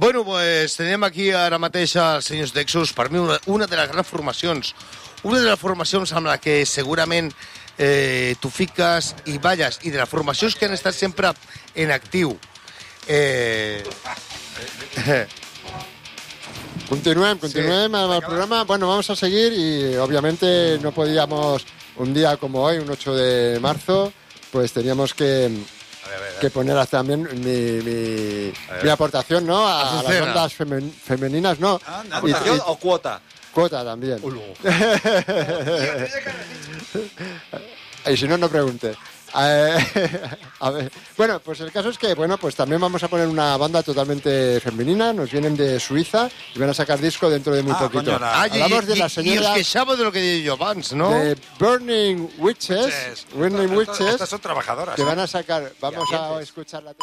Bueno, pues tenim aquí ara mateix els senyors d'Exus, per mi una, una de les grans formacions, una de les formacions amb la que segurament eh, tu fiques i balles, i de les formacions que han estat sempre en actiu. Eh... Continuem, continuem sí. amb el programa. Bueno, vamos a seguir y obviamente no podíamos, un día como hoy, un ocho de marzo, pues teníamos que, a ver, a ver, que poner también mi, mi, mi aportación, ¿no? A, a las bandas femen, femeninas, ¿no? ¿Aportación y, y, o cuota? Cuota también. Y si no, no pregunte. A ver. Bueno, pues el caso es que, bueno, pues también vamos a poner una banda totalmente femenina. Nos vienen de Suiza y van a sacar disco dentro de muy ah, poquito. Coño, la... Hablamos de la señora... Y os queixamos de lo que digo yo abans, ¿no? De Burning Witches. Witches. Burning Witches. Estas son trabajadoras. Que van a sacar... Vamos a escuchar la...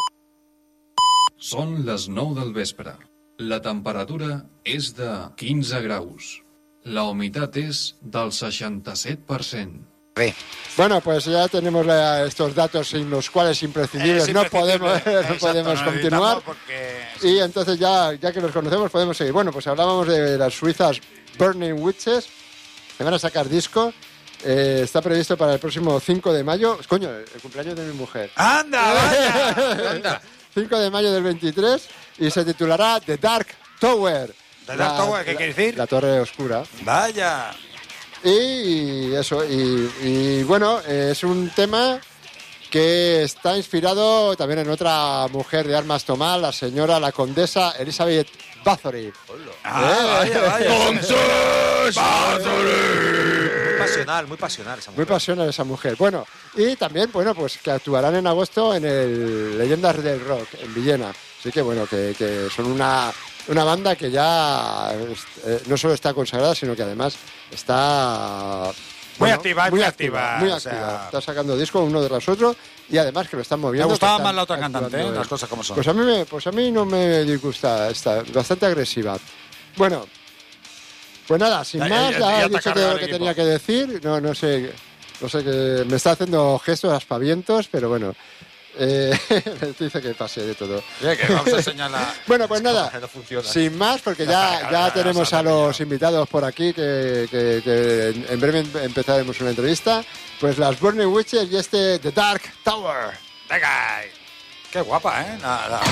Són les nou del vespre. La temperatura és de quinze graus. La humitat és del seixanta-set per cent. Bueno, pues ya tenemos la, estos datos sin los cuales imprescindibles, no podemos, no podemos continuar. Porque... Y entonces ya, ya que los conocemos podemos seguir. Bueno, pues hablábamos de las suizas Burning Witches, que van a sacar disco. Eh, está previsto para el próximo cinco de mayo. Coño, el cumpleaños de mi mujer. ¡Anda, vaya! ¡Anda! cinco de mayo del veintitrés y se titulará The Dark Tower. ¿The Dark Tower? ¿Qué quiere decir? La torre oscura. ¡Vaya! Y eso, y, y bueno, es un tema que está inspirado también en otra mujer de armas tomar, la señora, la condesa Elizabeth Bathory. Ah, ¿Eh? vaya, vaya. ¡Condes Bathory! Muy pasional, muy pasional esa mujer. Muy pasional esa mujer. Bueno, y también, bueno, pues que actuarán en agosto en el Leyendas del Rock, en Villena. Así que, bueno, que, que son una... Una banda que ya eh, no solo está consagrada, sino que además está... Muy bueno, activa, muy muy activa. activa. Muy o activa. sea... Está sacando discos uno tras otro y además que lo están moviendo. Me gustaba más la otra cantante, ¿eh? Las cosas como son. Pues a mí, me, pues a mí no me disgusta, está bastante agresiva. Bueno, pues nada, sin ya, más, ya, ya, ya he dicho todo lo que tenía que decir. No, no sé, no sé que me está haciendo gestos aspavientos, pero bueno. Eh, me dice que pase de todo. Sí, que vamos a señalar. Bueno, pues nada, no sin más, porque ya, ya tenemos a los invitados por aquí, que, que, que en breve empezaremos una entrevista. Pues las Burning Witches y este The Dark Tower. Venga, qué guapa, ¿eh? La, la...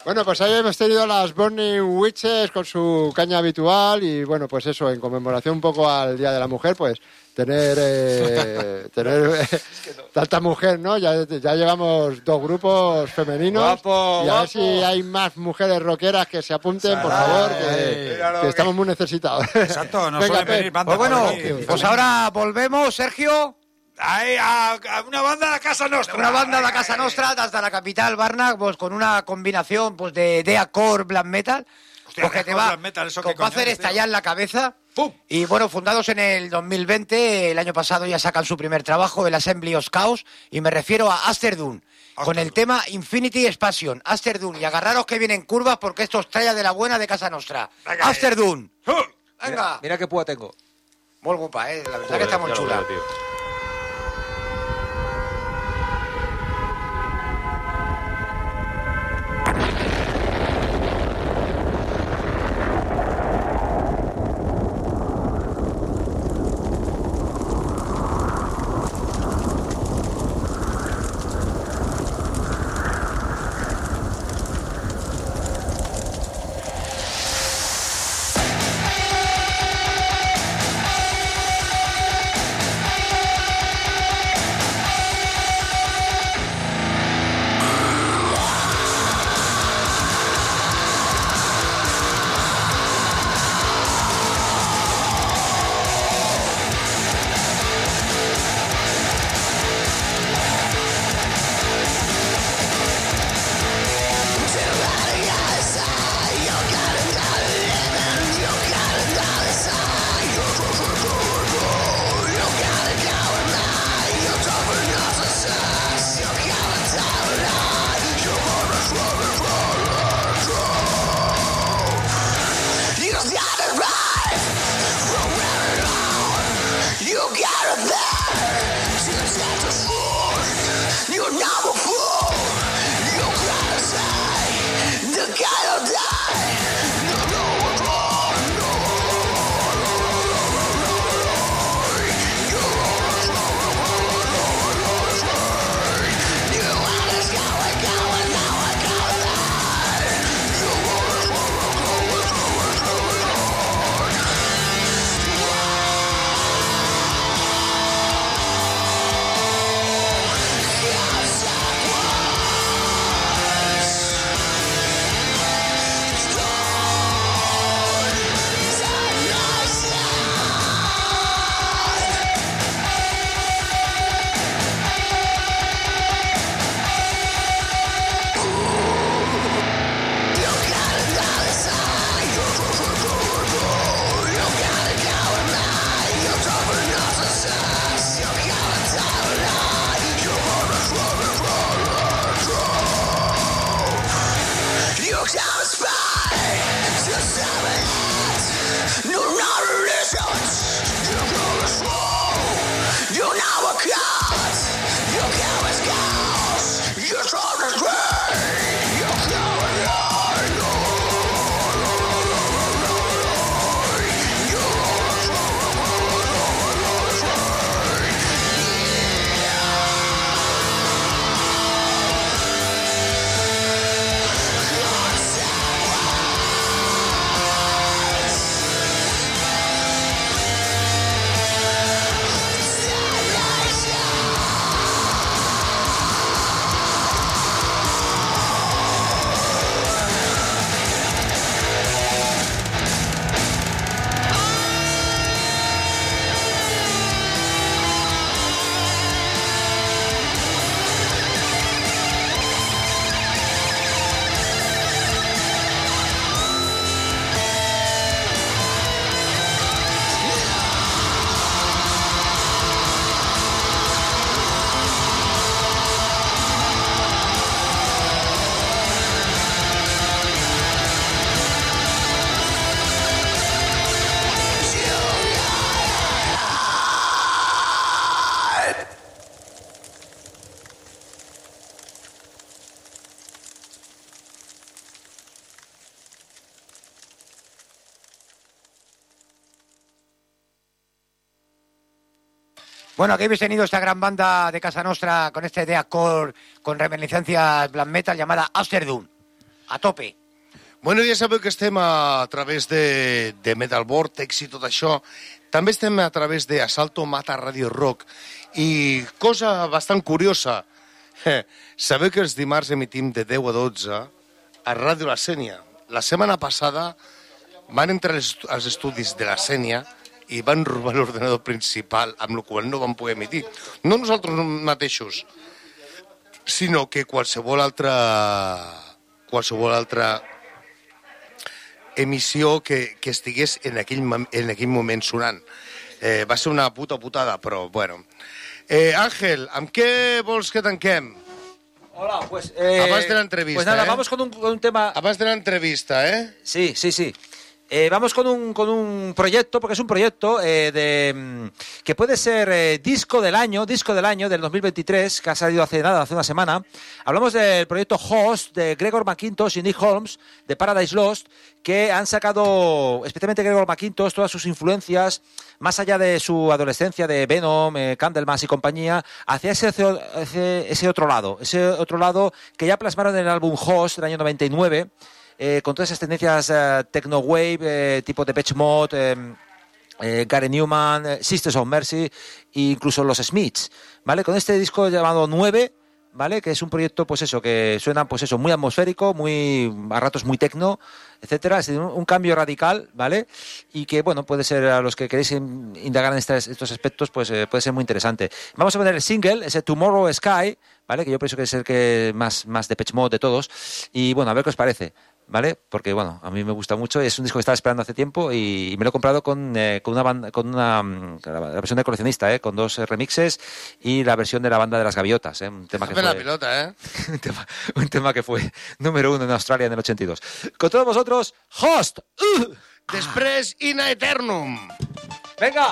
Bueno, pues ahí hemos tenido las Burning Witches con su caña habitual y bueno, pues eso, en conmemoración un poco al Día de la Mujer, pues tener eh, tener eh, tanta mujer, ¿no? Ya, ya llevamos dos grupos femeninos. Guapo, y a guapo. ver si hay más mujeres rockeras que se apunten, por favor, que, que estamos muy necesitados. Exacto, nos Venga, suelen Pep. venir bandas Pues bueno, por aquí. pues ahora volvemos, Sergio. Ahí, a, a una banda de la Casa Nostra. Una banda de la Casa Nostra, desde la capital, Varna, pues con una combinación pues de deathcore, black metal, Hostia, pues que te deathcore, va, black metal, ¿eso que qué os va a coño hacer es, estallar tío? la cabeza. ¡Pum! Y bueno, fundados en el dos mil veinte, el año pasado ya sacan su primer trabajo, el Assembly of Chaos, y me refiero a Asterdun, con el tema Infinity Expansion, Asterdun, y agarraros que vienen curvas porque esto os trae de la buena de Casa Nostra. Venga, Asterdun. ¡Uh! Venga. Mira, mira qué púa tengo. Muy guapa, eh, la verdad que está muy chula. Bueno, aquí habéis tenido esta gran banda de Casa Nostra con este deathcore con reminiscencias black metal llamada Asterdun. a tope. Bueno, ja sabeu que estem a través de, de Metal Vortex i tot això. També estem a través de Asalto Mata Radio Rock. I cosa bastant curiosa, eh, sabeu que els dimarts emitim de deu a dotze a Ràdio La Sénia. La setmana passada van entrar als estudis de La Sénia i van robar l'ordenador principal, amb el qual no van poder emitir. No nosaltres mateixos, sinó que qualsevol altra, qualsevol altra emissió que, que estigués en aquell, en aquell moment sonant. Eh, va ser una puta putada, però bueno. Eh, Ángel, amb què vols que tanquem? Hola, pues... Eh, abans de l'entrevista, pues nada, eh? vamos con un, con un tema... Abans de l'entrevista, eh? Sí, sí, sí. Eh, vamos con un, con un proyecto, porque es un proyecto eh, de que puede ser eh, disco del año, disco del año del dos mil veintitrés, que ha salido hace nada, hace una semana. Hablamos del proyecto Host de Gregor McIntosh y Nick Holmes de Paradise Lost, que han sacado, especialmente Gregor McIntosh, todas sus influencias, más allá de su adolescencia de Venom, eh, Candlemas y compañía, hacia ese, ese, ese otro lado, ese otro lado que ya plasmaron en el álbum Host del año noventa y nueve. Eh, con todas esas tendencias eh, techno-wave, eh, tipo Depeche Mode, eh, eh, Gary Newman, eh, Sisters of Mercy e incluso los Smiths, ¿vale? Con este disco llamado nueve, ¿vale? Que es un proyecto, pues eso, que suena, pues eso, muy atmosférico, muy, a ratos muy techno, etcétera. Es un, un cambio radical, ¿vale? Y que, bueno, puede ser, a los que queréis indagar en estos, estos aspectos, pues eh, puede ser muy interesante. Vamos a poner el single, ese Tomorrow Sky, ¿vale? Que yo pienso que es el que más, más Depeche Mode de todos. Y, bueno, a ver qué os parece. ¿Vale? Porque, bueno, a mí me gusta mucho. Es un disco que estaba esperando hace tiempo y, y me lo he comprado con, eh, con una banda, con una la versión de coleccionista, ¿eh? Con dos remixes y la versión de la banda de las gaviotas, ¿eh? Un tema que fue, la pilota, ¿eh? un, tema, un tema que fue número uno en Australia en el ochenta y dos. Con todos vosotros, Host. Uh. Després in Aeternum. Venga.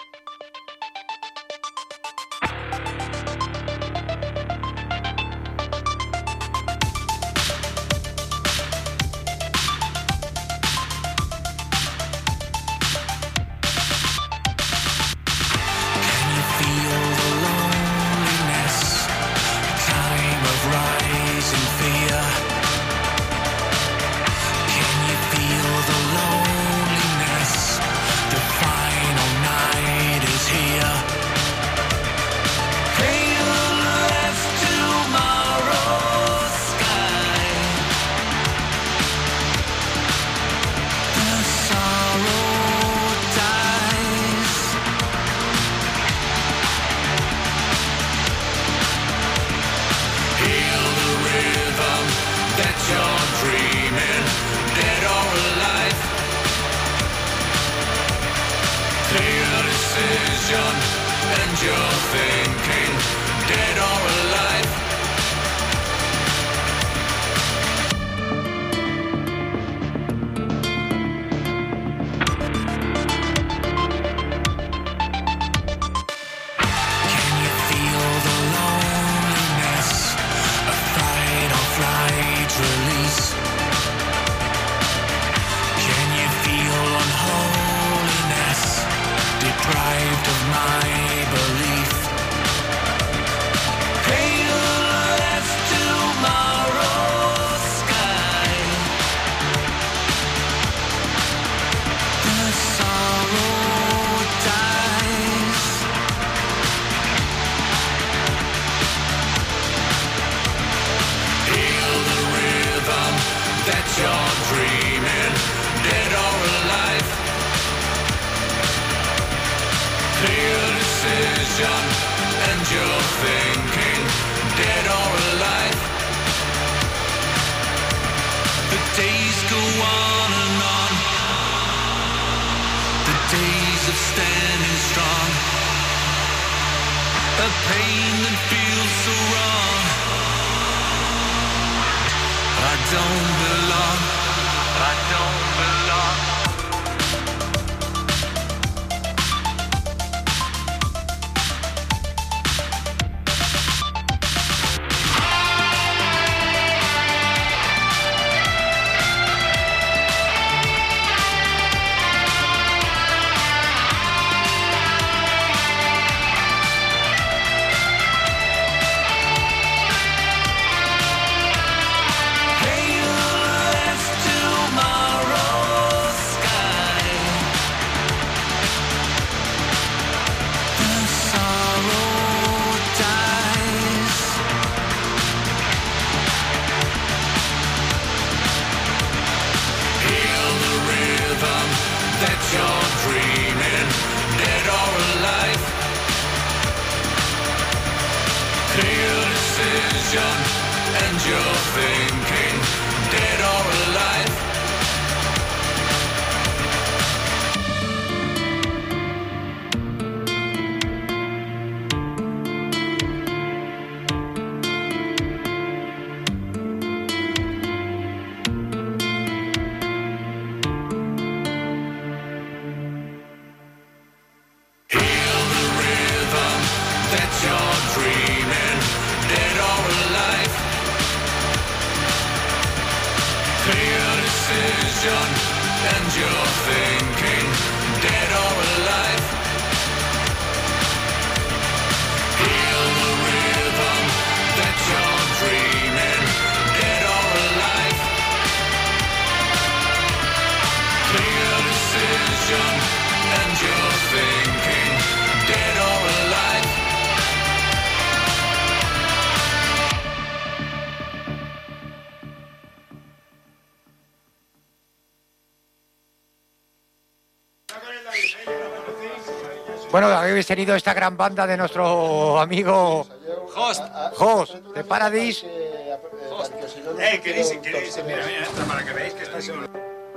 And you're thinking, dead or alive. Can you feel the loneliness, a fight or flight release? Can you feel unholiness, deprived of my belief? Painless tomorrow sky. The sorrow dies. Feel the rhythm that you're dreaming, dead or alive. Clear decision, and you're thinking, dead or alive. The days go on and on, the days of standing strong. A pain that feels so wrong. I don't belong, I don't belong. Hey, you thinking, dead or alive. And you're thinking, dead or alive. Feel the rhythm that you're dreaming, dead or alive. Clear decision, and you're thinking, dead or alive. Bueno, habéis tenido esta gran banda de nuestro amigo Host, Host de Paradise. Eh, ¿qué dicen? ¿Qué dicen? Mira, mira, entra para que veáis que estáis en...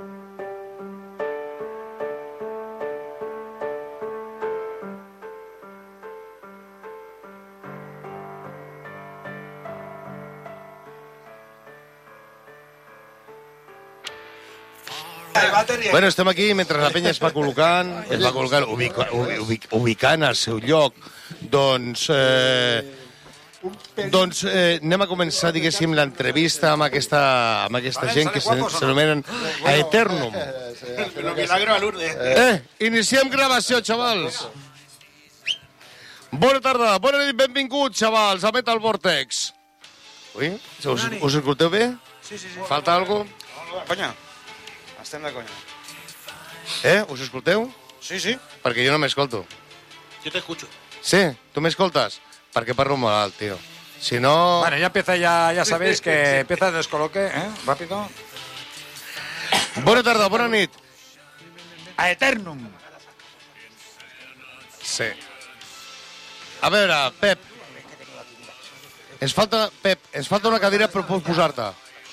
Bueno, estem aquí mentre la penya es va col·locant, es va col·locant, ubica, ubic, ubicant al seu lloc. Doncs, eh, doncs eh, anem a començar, diguéssim, l'entrevista amb aquesta, amb aquesta gent que s'anomenen Aeternum. Eh, iniciem gravació, xavals. Bona tarda, bona nit, benvinguts, xavals, a Metal Vortex. Ui, us, us escolteu bé? Sí, sí, sí. Falta alguna cosa? Conya, estem de conya. Eh, us escolteu? Sí, sí. Perquè jo no m'escolto. Yo te escucho. Sí, ¿tú me escoltas? Perquè parlo molt alt, tío. Si no... Bueno, ya empieza, ya, ya sabéis que empieza el descoloque, ¿eh? Rápido. Bona tarda, bona nit. A Eternum. Sí. A veure, Pep. Ens falta, Pep, ens falta una cadira però pots posar-te.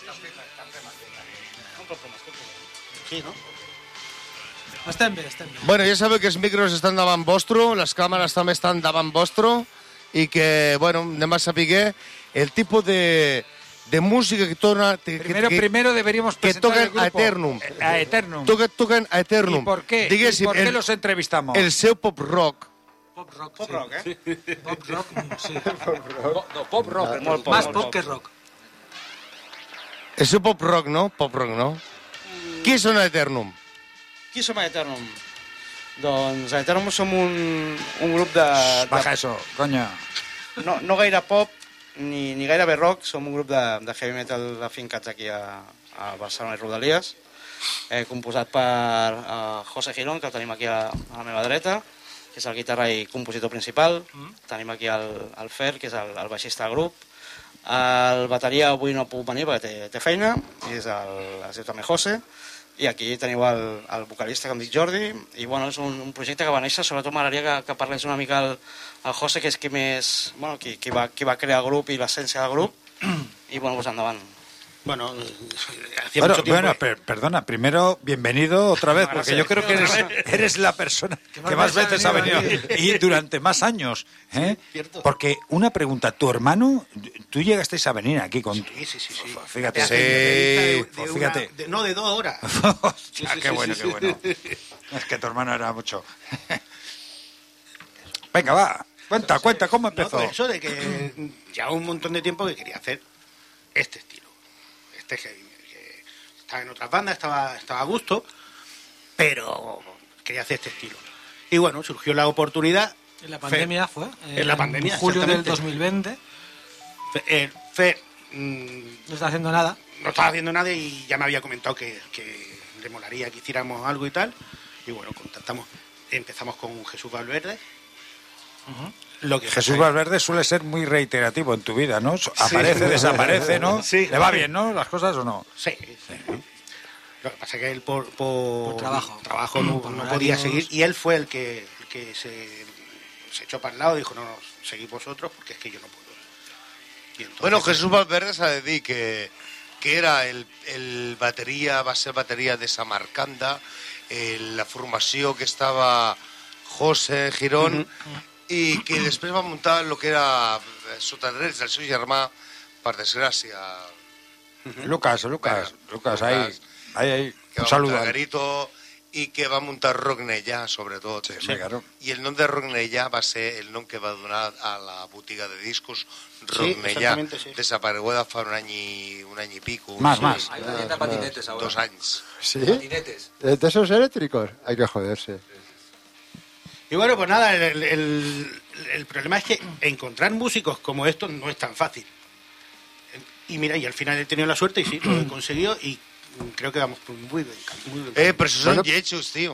Sí, no? Estem bé, estem bé. Bueno, ja sabeu que els micros estan davant vostre, les càmeres també estan davant vostre, i que, bueno, anem a saber el tipus de, de música que torna... Que, Primero, que, primero deberíamos que presentar toquen el grupo. a Eternum. A Eternum. Toquen, toquen a Eternum. ¿Y por qué? Diguéssim, ¿Y por qué el, los entrevistamos? El seu pop rock. Pop rock, Pop sí. rock, eh? Pop rock, sí. No, pop rock. Molt pop, Más pop que rock. El seu pop rock, no? Pop rock, no? Mm. Qui són a Eternum? Qui som a Eternum? Doncs a Eternum som un, un grup de... Baja eso, coño. No, no gaire pop, ni, ni gaire bé rock, som un grup de, de heavy metal afincats aquí a, a Barcelona i Rodalies, eh, composat per uh, José Girón, que el tenim aquí a, a la meva dreta, que és el guitarra i compositor principal. Mm. Tenim aquí el, el Fer, que és el, el baixista del grup. El bateria avui no puc venir perquè té, té feina, és el, es diu també José. I aquí teniu el, el vocalista, que em dic Jordi, i bueno, és un, un projecte que va néixer, sobretot m'agradaria que, que parlés una mica el, el José, que és qui més, bueno, qui, qui, va, qui va crear el grup i l'essència del grup, i bueno, pues endavant. Bueno, hacía bueno, mucho tiempo. bueno per, perdona, primero, bienvenido otra vez, porque yo creo que eres, eres la persona que más veces ha venido y durante más años. ¿eh? Porque una pregunta, ¿tu hermano, tú llegasteis a venir aquí con...? Sí, sí, sí. sí. Fíjate, sí. de, De, de fíjate. Una, de, no, de dos horas. Sí, sí, qué sí, bueno, sí, qué bueno. Es que tu hermano era mucho. Venga, va, cuenta, cuenta, ¿cómo empezó? No, pues eso de que ya un montón de tiempo que quería hacer este estilo. Este heavy, que estaba en otras bandas, estaba, estaba a gusto, pero quería hacer este estilo. Y bueno, surgió la oportunidad. En la pandemia Fer, fue. En la pandemia, en julio del exactamente. dos mil veinte. Fer, Fer mmm, no está haciendo nada. No estaba haciendo nada y ya me había comentado que, que le molaría que hiciéramos algo y tal. Y bueno, contactamos, empezamos con Jesús Valverde. Uh-huh. Lo que Jesús Valverde suele ser muy reiterativo en tu vida, ¿no? Aparece, sí. desaparece, ¿no? Sí. ¿Le va bien, no? Las cosas o no. Sí. sí. Lo que pasa es que él por, por, por trabajo, trabajo no, por no podía seguir y él fue el que, el que se, se echó para el lado y dijo, no, no, seguid vosotros porque es que yo no puedo. entonces, Bueno, Jesús Valverde s'ha de dir que, que era el, el bateria, va ser bateria de Samarcanda, el, la formació que estava José Girón, uh-huh. i que després va muntar el que era sota drets del seu germà, per desgràcia. Uh-huh. Lucas, Lucas, Lucas, Lucas, ahí, ahí, ahí. Que va muntar Garito i que va muntar Rognellà, sobretot. Sí, sí, claro. I el nom de Rognellà va ser el nom que va donar a la botiga de discos Rognellà. Sí, sí. Desapareguda fa un any i, un any i pico. Más, sí. más. Hay una tienda de patinetes ahora. Dos años. ¿Sí? Patinetes. ¿De esos eléctricos? Hay que joderse. Y bueno, pues nada, el, el, el problema es que encontrar músicos como estos no es tan fácil. Y mira, y al final he tenido la suerte y sí, lo he conseguido y creo que vamos por muy bien. Muy bien. Eh, pero si son Bueno, yechos, tío.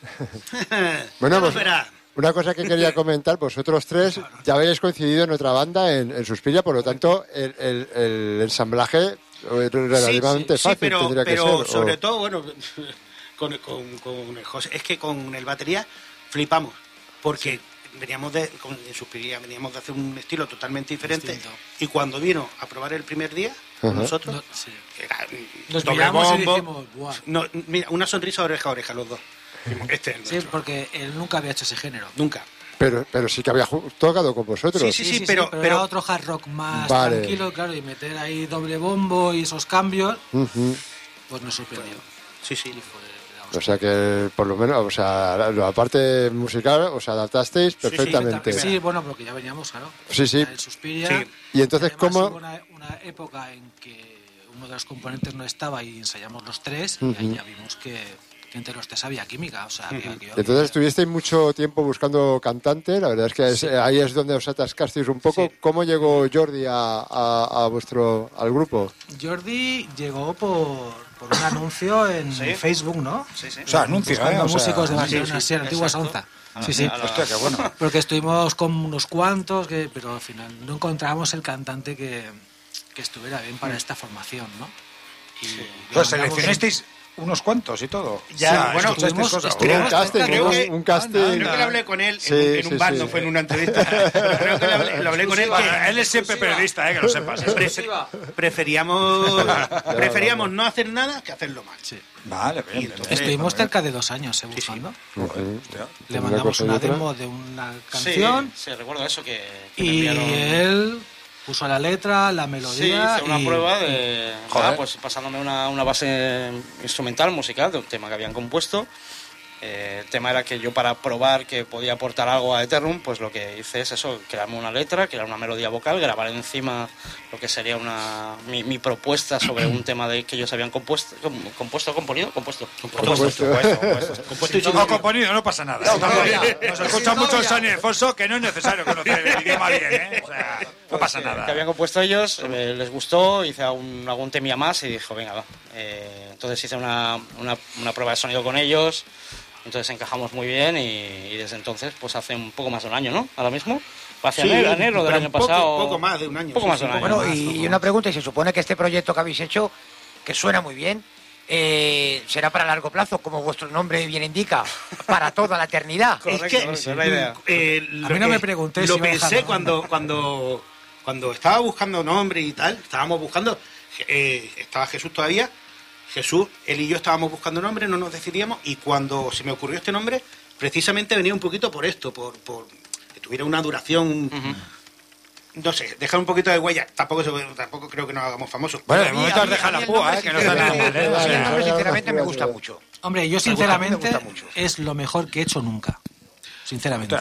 Bueno, No lo pues, verá. una cosa que quería comentar, vosotros tres ya habéis coincidido en otra banda, en, en Suspiria, por lo tanto, el, el, el ensamblaje es relativamente sí, sí, fácil, pero, tendría pero que ser. sobre o... todo, bueno, con, con, con el José, es que con el batería flipamos, porque sí. veníamos de, con, en Suspiria veníamos de hacer un estilo totalmente diferente, Distinto. Y cuando vino a probar el primer día, con uh-huh. nosotros, no, sí. era, nos doble miramos bombo, y dijimos, ¡buah! No, mira, una sonrisa oreja a oreja los dos. Este es el sí, porque él nunca había hecho ese género. Nunca. Pero, pero sí que había tocado con vosotros. Sí, sí, sí, sí, sí pero, pero, pero era otro hard rock más vale. tranquilo, claro, y meter ahí doble bombo y esos cambios, uh-huh. pues nos sorprendió. Sí, sí. O sea que, por lo menos, o sea, la, la parte musical os adaptasteis perfectamente. Sí, sí, sí, bueno, porque ya veníamos, claro. Sí, sí. El Suspiria. Sí. Y entonces, ¿cómo...? Hubo una, una época en que uno de los componentes no estaba y ensayamos los tres, uh-huh. y ahí ya vimos que, que entre los tres había química. O sea, uh-huh. que, que yo, entonces, estuvisteis mucho tiempo buscando cantante, la verdad es que sí. es, ahí es donde os atascasteis un poco. Sí. ¿Cómo llegó Jordi a, a, a vuestro, al grupo? Jordi llegó por... por un anuncio en ¿Sí? Facebook, ¿no? Sí, sí. O sea, anuncio, buscando ¿eh? O sea, músicos de Barcelona, sí, sí, sí, antigua Sonza. Sí, sí. La... Hostia, qué bueno. Porque estuvimos con unos cuantos, que, pero al final no encontrábamos el cantante que, que estuviera bien para esta formación, ¿no? Y sí. Pues seleccionasteis unos cuantos y todo. Ya, sí, bueno, estuvimos, cosas. Un casting, creo que, un casting. Ah, no, creo que lo hablé con él sí, en, en sí, un bar, sí. no fue en una entrevista. Creo que lo hablé, lo hablé con él. Bueno, que él es siempre periodista, eh, que lo sepas. Prefer, preferíamos preferíamos no hacer nada que hacerlo mal. Sí. Vale, bien, bien, entonces, estuvimos cerca de dos años eh, buscando. Sí, sí. Uh-huh. Le mandamos una demo de una canción. Sí, sí, recuerdo eso que, que y enviaron... él puso la letra, la melodía. Sí, hice una y... prueba de. Nada, pues pasándome una, una base instrumental, musical, de un tema que habían compuesto. Eh, el tema era que yo, para probar que podía aportar algo a Eternum, pues lo que hice es eso, crearme una letra, crear una melodía vocal, grabar encima lo que sería una mi, mi propuesta sobre un tema de que ellos habían compuesto, com, compuesto, componido, compuesto, compuesto, compuesto, compuesto, compuesto, compuesto sí, no componido, no pasa nada. No, no, no, nos escucha mucho el Sani Alfonso, que no es necesario conocer el idioma bien, ¿eh? O sea, no pasa que, nada. Que habían compuesto ellos, eh, les gustó, hice algún, algún temilla más y dijo, venga, va. Eh, entonces hice una, una, una prueba de sonido con ellos. Entonces encajamos muy bien y, y desde entonces, pues hace un poco más de un año, ¿no? Ahora mismo. Hacia sí, enero, enero del año poco, pasado. Poco más de un año. Poco sí, más sí, de un año. Bueno, más, y, poco y una pregunta, y se supone que este proyecto que habéis hecho, que suena muy bien, eh, será para largo plazo, como vuestro nombre bien indica, para toda la eternidad. Correcto, es que, esa es la idea. Eh, a mí no me pregunté Lo si pensé cuando, cuando, cuando estaba buscando nombre y tal, estábamos buscando, eh, estaba Jesús todavía, Jesús, él y yo estábamos buscando nombre, no nos decidíamos, y cuando se me ocurrió este nombre, precisamente venía un poquito por esto, por, por que tuviera una duración, uh-huh. no sé, dejar un poquito de huella. Tampoco, tampoco creo que nos hagamos famosos. Bueno, de momento has dejado la púa, eh, que no está nada mal, ¿eh? O sea, el nombre, sinceramente, me gusta mucho. Hombre, yo sinceramente es lo mejor que he hecho nunca. Sinceramente.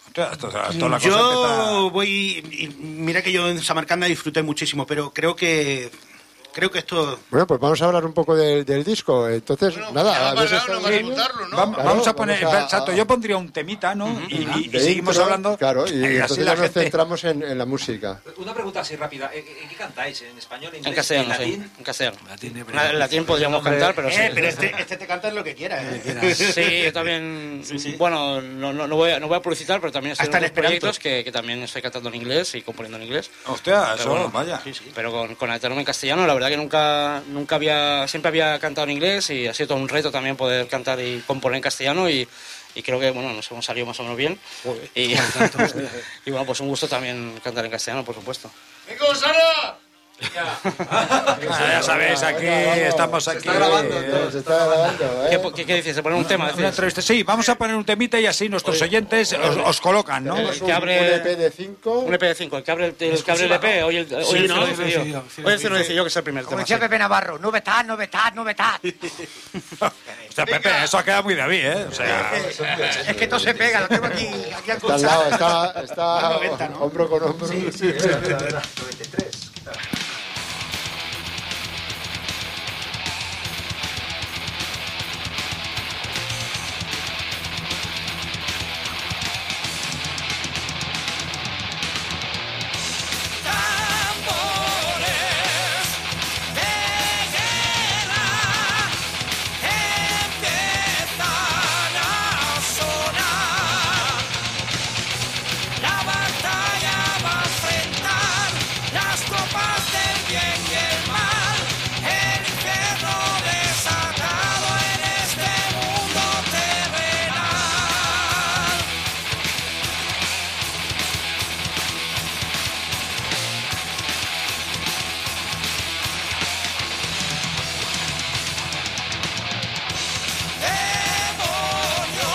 Yo voy, y mira que yo en Samarcanda disfruté muchísimo, pero creo que creo que esto... Bueno, pues vamos a hablar un poco del, del disco. Entonces, bueno, nada, no pasa, no vas a contarlo, ¿no? Vamos, Claro, vamos a poner, vamos a, exacto, yo pondría un temita, ¿no? Uh-huh. Y, y, y seguimos intro, hablando. Claro, y, y así entonces la ya nos gente... centramos en, en la música. Una pregunta así rápida. ¿En, en qué cantáis? ¿En español, en inglés, en castellano, en latín? Sí, en castellano. Latín, en latín podríamos cantar, pero sí. Eh, pero este, este te canta lo que quieras. ¿eh? Sí, yo también. Sí, sí. Bueno, no, no, no, voy a, no voy a publicitar, pero también estoy Hasta en en otros proyectos que, que también estoy cantando en inglés y componiendo en inglés. Hostia, eso, bueno, vaya. Sí, sí. Pero con, con Eternum en castellano, la verdad que nunca, nunca había. Siempre había cantado en inglés y ha sido todo un reto también poder cantar y componer en castellano y, y creo que, bueno, nos hemos salido más o menos bien. Y, y bueno, pues un gusto también cantar en castellano, por supuesto. ¡Venga, Sara! Ah, ya sabéis, aquí estamos aquí. Se está grabando, eh, se está grabando, ¿eh? ¿Qué, qué, qué dices? ¿Se pone un tema? Una entrevista. Sí, vamos a poner un temita y así nuestros oyentes os, os colocan, ¿no? El que abre... Un E P de cinco. Un E P de cinco. El que abre el, el, que abre el E P, hoy el, hoy Sí, el ¿no? se lo decidió. Hoy el se lo decidió que es el primer Como tema. decía sí. Pepe Navarro, novedad, novedad, novedad. O sea, Pepe, eso ha quedado muy David, ¿eh? O sea, Es que todo se pega, lo tengo aquí, aquí al Está al lado, cuchara. está, está noventa, ¿no? hombro con hombro. Sí, sí, es verdad, es verdad. noventa y tres. La batalla va a enfrentar las copas del bien y el mal, el infierno desatado en este mundo terrenal. Demonio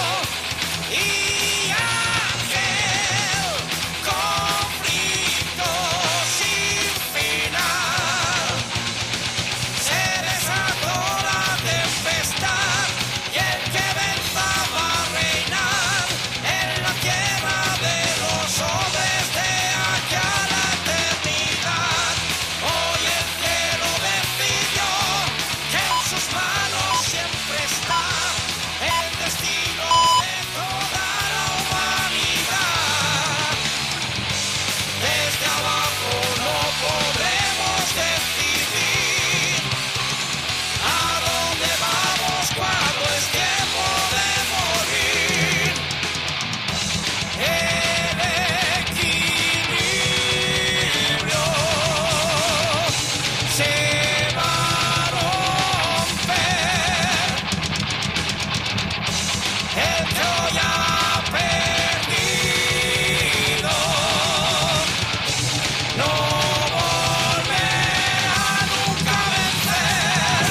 y ángel, conflicto sin final. Se desató la tempestad y el que venza va a reinar en la tierra de los hombres de aquí a la eternidad. Hoy el cielo decidió que en sus manos siempre está el destino de toda la humanidad. Desde abajo no podremos decidir a dónde vamos cuando es tiempo de morir. El equilibrio se va a romper. El que hoy ha perdido no volverá nunca a vencer.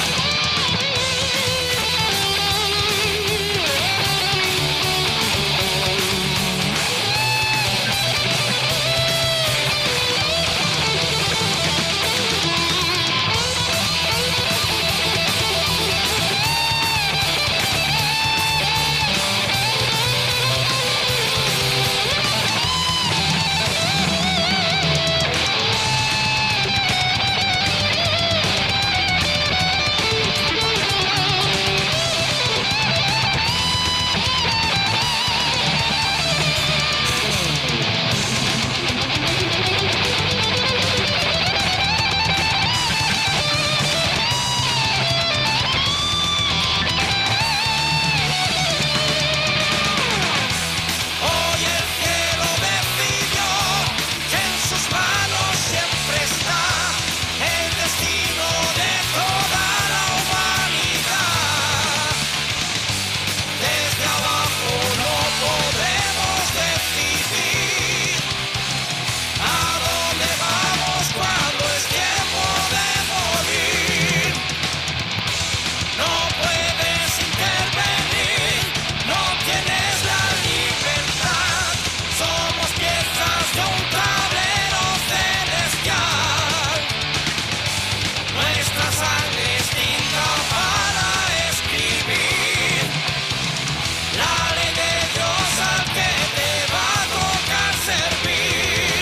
Hoy el cielo decidió que en sus manos siempre está el destino de toda la humanidad. Desde abajo no podremos decidir a dónde vamos cuando es tiempo de morir. No puedes intervenir, no tienes la libertad. Somos piezas de un tablero celestial. Nuestra sangre es tinta para escribir la ley de Dios al que te va a tocar servir.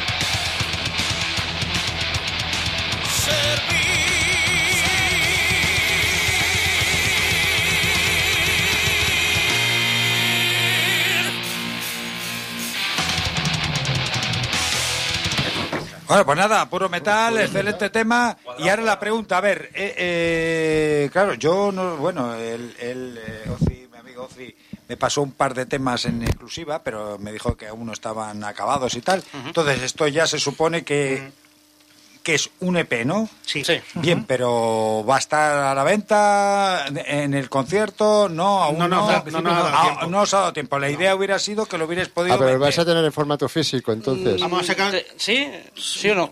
Servir. bueno, pues nada, puro metal, excelente tema. Y ahora la pregunta, a ver, eh, eh, claro, yo no, bueno, el, el eh, Ozi, mi amigo Ozi, me pasó un par de temas en exclusiva, pero me dijo que aún no estaban acabados y tal. Entonces, esto ya se supone que que es un E P, ¿no? Sí. Bien, uh-huh. pero ¿va a estar a la venta en el concierto? No, aún no. No, no, no, no, no, no, ah, no os ha dado tiempo. La idea hubiera sido que lo hubierais podido Ah, pero vender. lo vais a tener en formato físico, entonces. Vamos a sacar... ¿Sí? ¿Sí o no?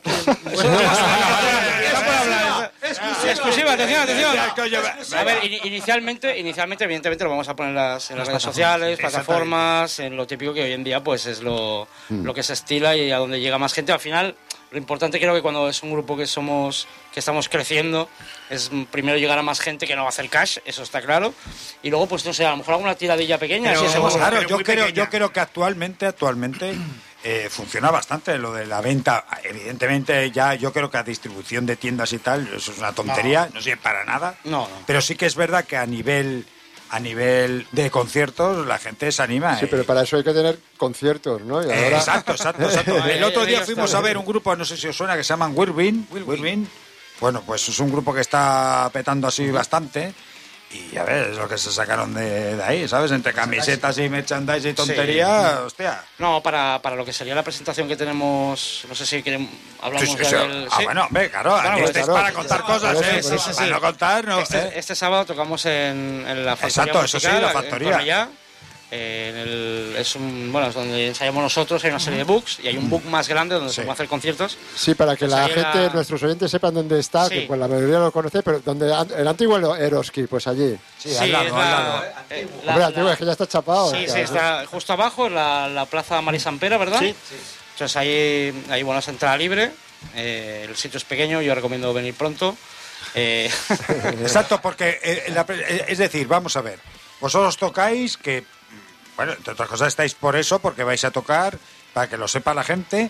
Exclusiva, atención, atención. A ver, in- inicialmente, inicialmente, evidentemente, lo vamos a poner en las, en las redes sociales, plataformas, en lo típico que hoy en día pues es lo, Mm. lo que se estila y a donde llega más gente. Al final, lo importante creo que cuando es un grupo que somos, que estamos creciendo, es primero llegar a más gente que no va a hacer cash, eso está claro. Y luego, pues no sé, a lo mejor alguna tiradilla pequeña. Pero, sí, hacemos- claro, pero yo muy creo, pequeña. yo creo que actualmente, actualmente eh, funciona bastante lo de la venta. Evidentemente, ya yo creo que a distribución de tiendas y tal, eso es una tontería, no, no sirve para nada. No, no. Pero sí que es verdad que a nivel a nivel de conciertos la gente se anima. Sí, eh. pero para eso hay que tener conciertos, ¿no? Y Eh, ahora... Exacto, exacto, exacto. El otro día fuimos a ver un grupo, no sé si os suena, que se llaman Whirlwind. Whirlwind. Bueno, pues es un grupo que está petando así bastante. Y a ver, es lo que se sacaron de, de ahí, ¿sabes? Entre camisetas y merchandise y tontería, Sí. hostia. No, para, para lo que sería la presentación que tenemos, no sé si queremos, hablamos Sí, sí, ya sí. del... Ah, ¿sí? bueno, hombre, claro, aquí pues, estáis para contar cosas, Sí, ¿eh? sí, sí, Para sí. no contar, ¿no? Este, ¿eh? este sábado tocamos en, en la factoría Exacto, eso sí, musical, la en factoría. Cornellá. Eh, en el, es un, bueno, es donde ensayamos nosotros, hay una serie de books y hay un book más grande donde se pueden hacer conciertos. Sí, para que Pues la ahí gente, la- nuestros oyentes sepan dónde está, Sí. que pues la mayoría lo conoce, pero donde an- el antiguo Eroski, pues allí. Sí, al lado, es la- al lado. eh, la- Hombre, antiguo, la- es que ya está chapado. Sí, o sí, sea, está justo abajo, en la, la plaza Marisampera, ¿verdad? Sí. Entonces ahí, ahí bueno, es entrada libre, eh, el sitio es pequeño, yo recomiendo venir pronto. Eh, Exacto, porque, eh, la pre- eh, es decir, vamos a ver, vosotros tocáis que, bueno, entre otras cosas estáis por eso, porque vais a tocar, para que lo sepa la gente,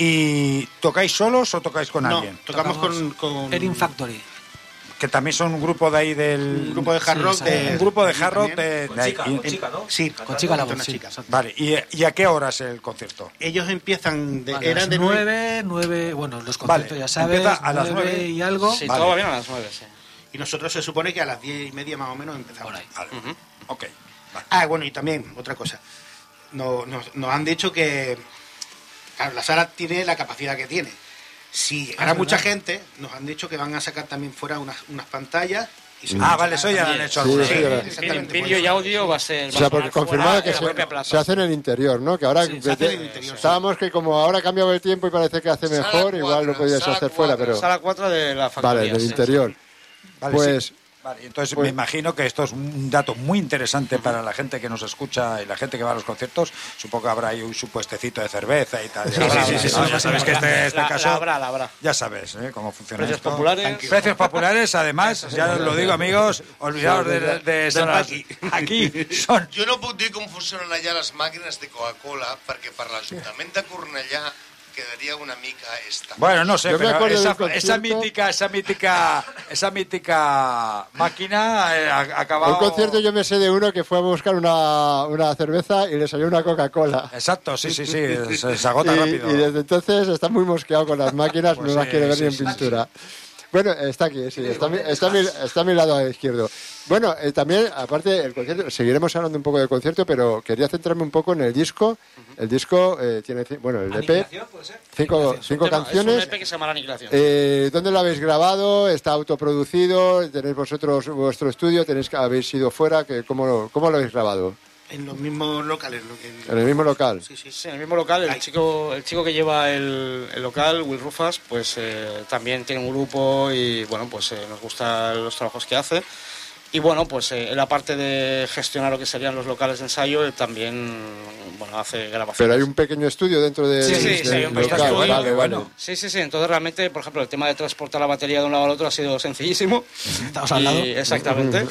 y ¿tocáis solos o tocáis con No, alguien? tocamos con, con... Erin Factory. Que también son un grupo de ahí del... Un grupo de hard rock Sí, de... Un grupo de hard rock también. de... Con de ahí. chica, Y- con chica, ¿no? Sí, Con chica la voz, una sí, chica. exacto. Vale, ¿y, y a qué hora es el concierto? Ellos empiezan... De, Vale, eran a de las nueve, nueve, bueno, los conciertos Vale, ya sabes, empieza a las nueve nueve. y algo. sí, Vale. todo va bien a las nueve, sí. Y nosotros se supone que a las diez y media más o menos empezamos. Vale, Ujú. ok. Vale. Ah, bueno, y también, otra cosa. Nos, nos, nos han dicho que claro, la sala tiene la capacidad que tiene. Si llegara Ah, mucha ¿verdad? gente, nos han dicho que van a sacar también fuera unas, unas pantallas. Y se Ah, van a vale, eso ya lo han también. hecho Sí, alguna sí, vez. ya lo- Exactamente, Vídeo por y eso. audio va a ser... O va sea, a porque sonar confirmaba fuera que de la propia se, plaza. se hace en el interior, ¿no? Que ahora Sí, se hace en el interior, estábamos que como ahora ha cambiado el tiempo y parece que hace Sala mejor, igual cuatro, lo podías sala hacer fuera, pero... Sala cuatro de la factoría. Vale, en el sí. interior. Vale, Pues... sí. Vale, entonces Pues- me imagino que esto es un dato muy interesante para la gente que nos escucha y la gente que va a los conciertos. Supongo que habrá ahí un supuestecito de cerveza y tal. Sí, Ya sí, sabes, sí, sí, ¿no? sí, Ya sí, sabes sí. que este, este La- caso... la habrá, la habrá. Ya sabes ¿eh? cómo funciona Precios esto. populares. Precios populares, además, ya os lo digo, amigos, olvidaos de, de, de son las- aquí son... Jo no puc dir com funcionen allà les màquines de Coca-Cola, perquè per l'Ajuntament de Cornellà quedaria una mica esta. Bueno, no sé, Yo me pero acuerdo esa, de un esa concierto- mítica, esa mítica, esa mítica máquina eh, ha ha acabado... Un concierto yo me sé de uno que fue a buscar una, una cerveza y le salió una Coca-Cola. Exacto, sí, sí, sí, se, se agota y, rápido. y desde entonces está muy mosqueado con las máquinas, Pues no las sí, quiere ver sí, ni en sí, pintura. Bueno, está aquí, sí, está, a mi- está, a mi, está a mi lado izquierdo. Bueno, eh, también, aparte del concierto, seguiremos hablando un poco del concierto, pero quería centrarme un poco en el disco. El disco eh, tiene, ci- bueno, el E P, ¿Aniquilación, puede ser? cinco, cinco Tema- canciones. Es un E P que se llama La Aniquilación. Eh, ¿Dónde lo habéis grabado? ¿Está autoproducido? ¿Tenéis vosotros vuestro estudio? ¿Tenéis que habéis ido fuera? ¿Qué- ¿Cómo, lo- ¿Cómo lo habéis grabado? En los mismos locales. lo que- ¿En el mismo local? Sí, sí. Sí, en el mismo local, el Ay. chico, el chico que lleva el, el local, Will Rufas, pues eh, también tiene un grupo y bueno, pues eh, nos gustan los trabajos que hace. Y bueno, pues eh, él aparte de gestionar lo que serían los locales de ensayo, él también bueno, hace grabaciones. Pero hay un pequeño estudio dentro de- Sí, sí, del sí, hay un pequeño local. estudio. Vale, vale. Sí, sí, sí. Entonces realmente, por ejemplo, el tema de transportar la batería de un lado al otro ha sido sencillísimo. Estamos al lado. Y- exactamente.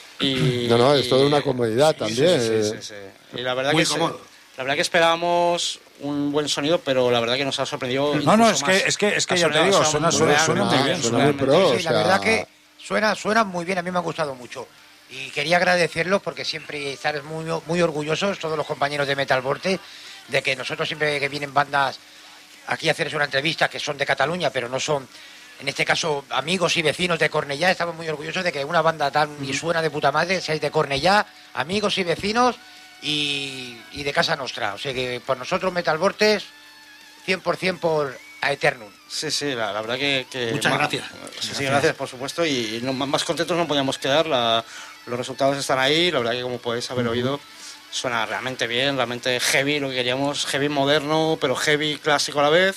Y, No, no, es y- toda una comodidad sí, también. Sí, sí, eh. sí, sí. Y la verdad Muy que se- cómodo. la verdad que esperábamos un buen sonido, pero la verdad que nos ha sorprendido. No, no, incluso es más. que, es que, es que Ha ya te sonado- digo, ha suena, sonado suena, muy suena muy bien, bien. suena muy realmente. pro. Sí, o la sea- verdad que suena, suena muy bien, a mí me ha gustado mucho. Y quería agradecerlos porque siempre estar muy, muy orgullosos, todos los compañeros de Metal Vortex, de que nosotros siempre que vienen bandas aquí a hacerles una entrevista, que son de Cataluña, pero no son, en este caso, amigos y vecinos de Cornellá, estamos muy orgullosos de que una banda tan y suena de puta madre seáis de Cornellá, amigos y vecinos y, y de Casa Nostra. O sea que por nosotros Metal Vortex, cien por ciento por a Eternum. Sí, sí, la, la verdad que... que Muchas ma- gracias. Sí, Gracias. sí, gracias, por supuesto, y, y no, más contentos no podíamos quedar, la- los resultados están ahí, la verdad que como podéis haber oído, suena realmente bien, realmente heavy, lo que queríamos, heavy moderno, pero heavy clásico a la vez,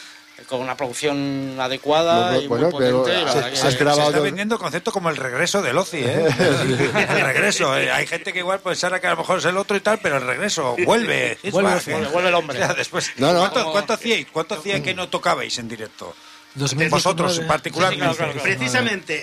con una producción adecuada Bueno, y bueno, muy potente. pero y la has- verdad que- has grabado Se está dos- vendiendo concepto como el regreso del Ozzy, ¿eh? El regreso. ¿eh? Hay gente que igual pensará que a lo mejor es el otro y tal, pero el regreso vuelve. Vuelve, It's back, vuelve, ¿eh? vuelve el hombre. O sea, después, No, no. ¿Cuánto, cuánto hacíais? ¿Cuánto hacíais que no tocabais en directo? dos mil diecinueve. Vosotros, en particular. Sí, claro, claro, claro. Precisamente,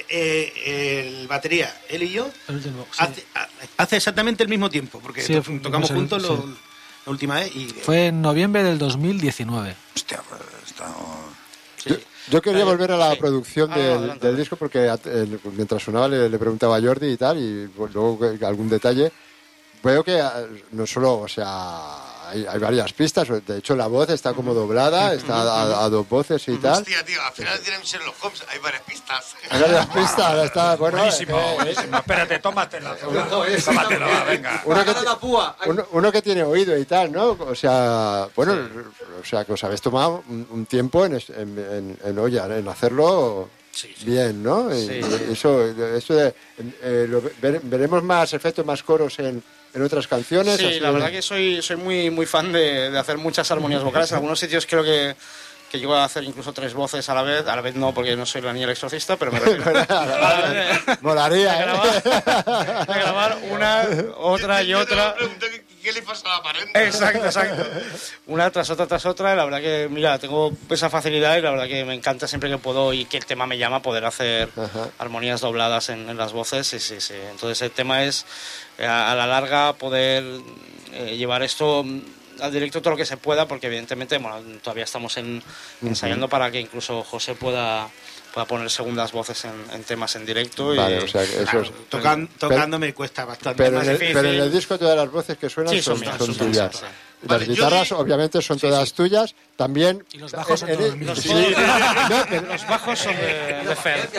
eh, el batería, él y yo, El último, sí. hace, a- hace exactamente el mismo tiempo, porque Sí, to- fu- tocamos fuimos el- juntos lo- sí. la última vez y... Fue en noviembre del dos mil diecinueve. Hostia, pues, estamos... Yo, yo quería volver a la Sí. producción Ah, no, del, adelante. del disco porque at- el- mientras sonaba le, le preguntaba a Jordi y tal, y pues, luego que- algún detalle. Veo que ah, no solo, o sea, hay, hay varias pistas. De hecho, la voz está como doblada, está a, a dos voces y tal. Hostia, tío, al final tienen Sherlock Holmes, hay varias pistas. Hay varias pistas, está bueno. Buenísimo, eh, buenísimo. Espérate, tómatela. Tómatela, va, venga. Uno que, ti- uno, uno que tiene oído y tal, ¿no? O sea, bueno, o sea, que os habéis tomado un, un tiempo en, es- en, en, en, oye, en hacerlo Sí, sí. bien, ¿no? Y- Sí. y eso, eso de, eh, lo ve- veremos más efectos, más coros en, en otras canciones. Sí, así la de- verdad que soy, soy muy, muy fan de, de hacer muchas armonías vocales. En algunos sitios creo que, que llego a hacer incluso tres voces a la vez. A la vez no, porque no soy la niña del exorcista, pero me refiero a, de Molaría, ¿eh? grabar, de grabar una, otra y otra. ¿Qué le pasa a la pared? Exacto, exacto. Una tras otra, tras otra. Y la verdad que, mira, tengo esa facilidad y la verdad que me encanta siempre que puedo y que el tema me llama poder hacer Ajá. armonías dobladas en, en las voces. Sí, sí, sí. Entonces el tema es, eh, a, a la larga, poder eh, llevar esto mm, al directo todo lo que se pueda, porque evidentemente bueno, todavía estamos en, ensayando para que incluso José pueda, pueda poner segundas voces en, en temas en directo. Y, Vale, o sea, que eso Claro, es- tocan- pero- tocando me cuesta bastante Pero más en, el, difícil. pero en el disco todas las voces que suenan Sí, son, son mías, son son tuyas. mías, sí. Las Vale, yo guitarras, di- obviamente, son todas tuyas. También. Y los bajos son eh, todos eh, míos. sí. Sí. No, pero- Los bajos son de, de Fer.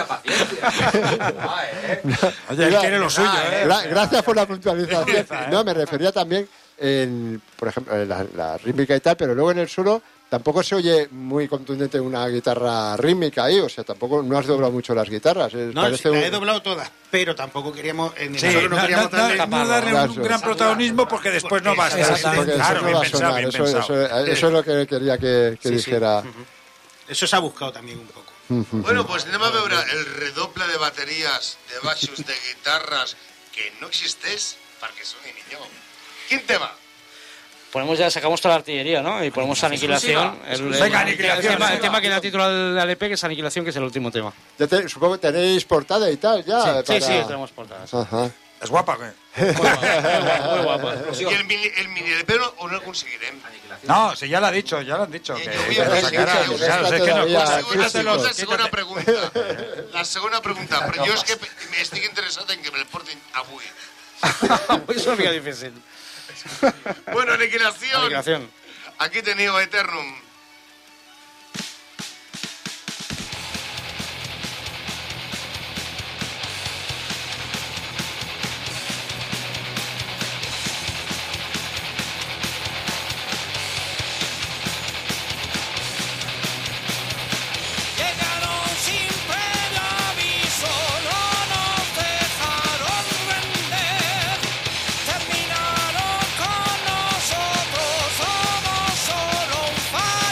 Oye, él quiere lo suyo, ¿eh? Gra- gracias por la puntualización. No, me refería también, en, por ejemplo, en la, la rítmica y tal, pero luego en el solo tampoco se oye muy contundente una guitarra rítmica ahí, o sea, tampoco no has doblado mucho las guitarras. es- No, parece sí, la un- he doblado todas, pero tampoco queríamos, en el Sí, solo no, no, queríamos no, darle... no, no darle Claro. un gran protagonismo porque después no va a estar. porque eso Claro, no bien va a pensado, sonar, bien eso, pensado. eso- eso es lo que quería que, que Sí, sí. dijera. Eso se ha buscado también un poco. Bueno, pues anem a veure el redoble de bateries, de baixos, de guitarres, que no existeix perquè soni millor. Quin tema? Ponemos ya, sacamos toda la artillería, ¿no? Y ponemos Aniquilación. El, el- Venga, el Aniquilación, tema, el venga. tema que da título al, al E P, que es Aniquilación, que es el último tema. Ya te- supongo que tenéis portada y tal, ya. Sí, para- sí, sí, tenemos portadas. Ajá. Es guapa, ¿qué? Muy guapa, muy guapa. I el mini, el mini L P no, o no el aconseguirem? No, si ya lo ha dicho, ya lo han dicho. Que, Jo que havia lo sacará. pensat que Claro, està es que no, todavía quítate- acústico. quítatelos, La segona quítate- pregunta. La segona pregunta, però jo és que estic interessat en que me'l portin avui. Es una mica difícil. Bueno, Aniquilación. Aniquilación. Aquí teniu Eternum. Llegaron sin previo aviso, no nos dejaron vender. Terminaron con nosotros, somos solo un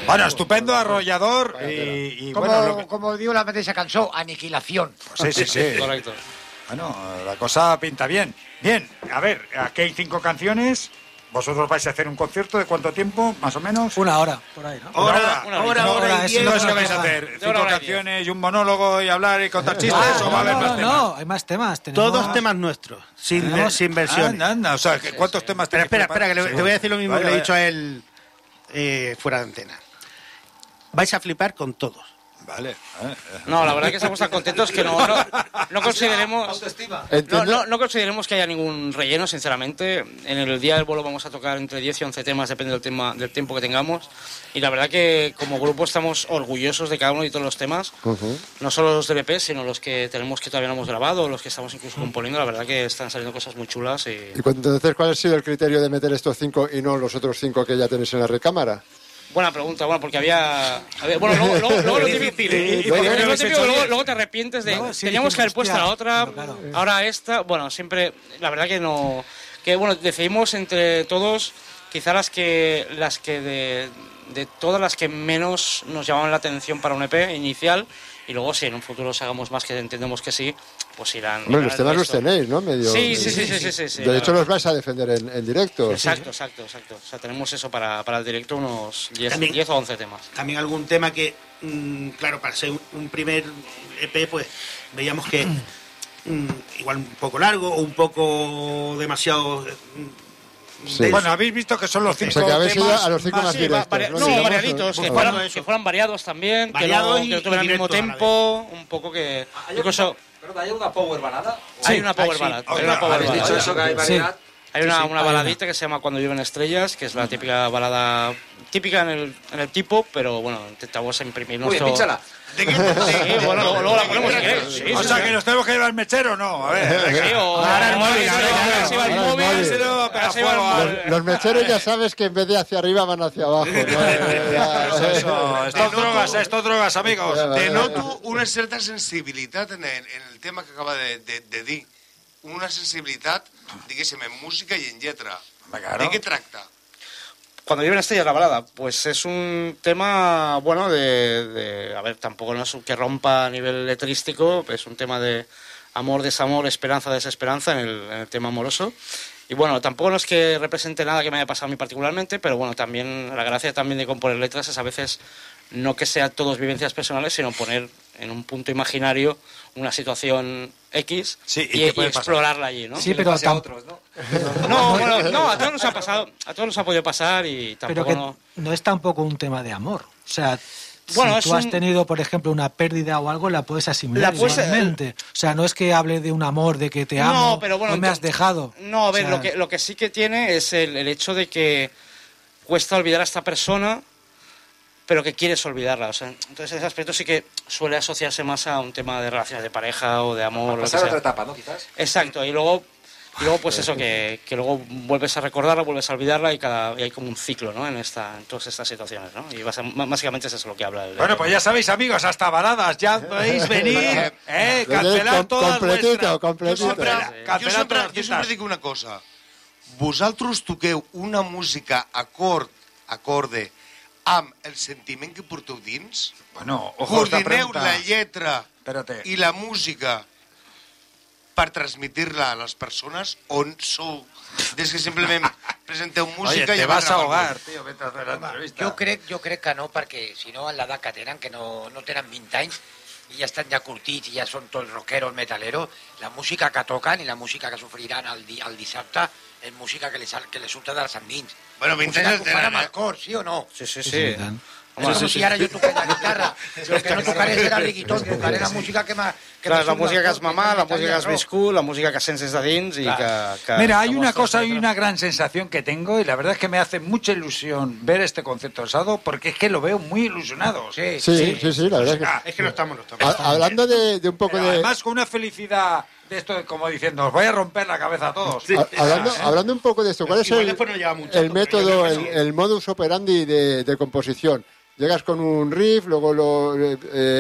Bueno, estupendo, arrollador y, y como, bueno... Lo que... como digo la esa canción, aniquilación. Sí, sí, sí. Correcto. Bueno, la cosa pinta bien. Bien, a ver, aquí hay cinco canciones. ¿Vosotros vais a hacer un concierto de cuánto tiempo, más o menos? Una hora, por ahí, ¿no? Hora, Una hora, hora, hora, hora y y diez. No es diez. que vais a hacer De cinco hora y diez. canciones y un monólogo y hablar y contar chistes, Ah, o va a haber no, más no, temas. no, hay más temas. Tenemos... Todos temas nuestros, sin, Tenemos- sin versiones. Anda, anda, o sea, que ¿cuántos temas Pero tenéis espera, espera, que le, preparados? te voy a decir lo mismo Vaya, que le he vaya. dicho a él eh, fuera de antena. Vais a flipar con todos. Vale. No, la verdad que estamos tan contentos que no, no, no consideremos... No, no, no consideremos que haya ningún relleno, sinceramente. En el día del bolo vamos a tocar entre diez y once temas, depende del, tema, del tiempo que tengamos. Y la verdad que como grupo estamos orgullosos de cada uno de todos los temas. Uh-huh. No solo los de B P, sino los que tenemos que todavía no hemos grabado, los que estamos incluso componiendo. La verdad que están saliendo cosas muy chulas. Y... ¿Y cu- entonces cuál ha sido el criterio de meter estos cinco y no los otros cinco que ya tenéis en la recámara? Buena pregunta, bueno, porque había... había- bueno, luego, luego, luego lo típico, ¿Y- y- y luego- por qué no lo habéis típico, hecho luego, diez? luego te arrepientes de... No, sí, teníamos que haber dijimos, puesto la hostia, otra, claro. ahora esta... Bueno, siempre... La verdad que no... Que bueno, decidimos entre todos quizá las que... Las que de, de todas las que menos nos llamaban la atención para un E P inicial. Y luego si en un futuro hagamos más, que entendemos que sí, pues irán... Hombre, irán los al temas los resto. tenéis, ¿no? Medio... Sí, sí, sí, sí, sí, sí, sí, De hecho, claro. los vais a defender en, en directo. Exacto, exacto, exacto. O sea, tenemos eso para, para el directo, unos diez, También- diez o once temas. También algún tema que, mm, claro, para ser un, un primer E P, pues veíamos que mm, igual un poco largo o un poco demasiado... mm, Sí. denso. Bueno, habéis visto que son los cinco O sea, que habéis ido temas a los cinco más Sí, directos. va- varia- ¿no? no, Digamos, variaditos, ¿no? que Bueno, fueran, eso. que fueran variados también, Variados que no, y- que no tuvieran y el mismo directos a la tempo, un poco que... Incluso ¿Verdad? ¿Hay una power balada? hay una power sí. ballad. Oye, Hay una power habéis ballad. dicho eso, que hay variedad. Hay una, Sí, sí, una hay baladita que se llama Cuando llueven estrellas, que es la típica balada típica en el, en el tipo, pero bueno, intentamos imprimir Muy bien, nuestro... pínchala. Sí, bueno, luego, luego la ponemos si queréis. Sí, O sí, sea, sí. que nos tenemos que llevar el mechero, ¿no? A ver. Sí, o... Ahora el móvil, o- ahora ya- o- se va el ahora el móvil, móvil. se lo- Pega se va el fuego móvil. Los, los mecheros ya sabes que en vez de hacia arriba van hacia abajo. ¿no? Eso, eso. Estos drogas, estos drogas, amigos. Denoto una certa sensibilitat en el, en el tema que acaba de, de, de dir. Una sensibilitat, diguéssim, en música i en lletra. Claro. De què tracta? Cuando llueven estrellas, la balada, pues es un tema, bueno, de, de- a ver, tampoco no es un que rompa a nivel letrístico, es un tema de amor, desamor, esperanza, desesperanza en el, en el tema amoroso. Y bueno, tampoco no es que represente nada que me haya pasado a mí particularmente, pero bueno, también la gracia también de componer letras es a veces no que sean todos vivencias personales, sino poner en un punto imaginario una situación X Sí, ¿y y, qué y puede pasar? explorarla allí, ¿no? Sí, pero, Pase a tam- otros, ¿no? No, bueno, no, a todos nos ha pasado, a todos nos ha podido pasar y pero tampoco que no... no es tampoco un tema de amor. O sea, Bueno, si es tú has un- tenido, por ejemplo, una pérdida o algo, la puedes asimilar La puedes- igualmente. O sea, no es que hable de un amor, de que te amo, No, pero bueno, no me has ento- dejado. No, a ver, O sea, lo, que, lo que sí que tiene es el, el hecho de que cuesta olvidar a esta persona, pero que quieres olvidarla. O sea, entonces ese aspecto sí que suele asociarse más a un tema de relaciones de pareja o de amor. lo que Pasar a sea. otra etapa, ¿no? Quizás. Exacto, y luego, y luego pues eso, que, que luego vuelves a recordarla, vuelves a olvidarla y, cada, y hay como un ciclo, ¿no? En, esta, en todas estas situaciones, ¿no? Y basa- básicamente es eso lo que habla. El, Bueno, pues ya sabéis, amigos, hasta baladas, ya podéis venir, eh, cancelar Com- todas completito, vuestras... completito. Jo sempre, Cancelar jo todas sempre, las jo citas. sempre dic una cosa. Vosaltres toqueu una música acord, acorde, amb el sentiment que porteu dins? Bueno, ojo, esta Coordineu pregunta. la lletra Espérate. i la música per transmitir-la a les persones o sou des que simplement presenteu Oye, música te i vas a gravar ahogar, música? tío, mientras haces la entrevista. Jo crec, jo crec que no, perquè si no, en l'edat que tenen, que no, no tenen vint anys, i ja estan ja curtits i ja són tots rockeros, metaleros, la música que toquen i la música que sofriran el, di el dissabte és música que les, que les surta dels endins. Bueno, vint Música anys que ho fan tenen, amb eh? el cor, sí o no? Sí, sí, sí, sí. i tant. És com si ara jo toqués la guitarra, però que no tocaré serà reggaeton, tocaré la música que m'ha... Clar, la música que has mamat, la música que has viscut, la música que sents des de dins i que, que... Mira, hay que una mostres cosa y dentro. una gran sensación que tengo y la verdad es que me hace mucha ilusión ver este concierto el sábado porque es que lo veo muy ilusionado. Sí, Sí, sí, sí, la verdad es que... Ah, es que no estamos, no estamos. Ha- Hablando de, de un poco Pero de... además con una felicidad de esto, de como diciendo, os voy a romper la cabeza a todos. Ha- Hablando, hablando un poco de esto, ¿cuál es Igual el, después no lleva mucho, el pero método, yo el, creo que sí. el modus operandi de, de composición? Llegas con un riff, luego lo, eh,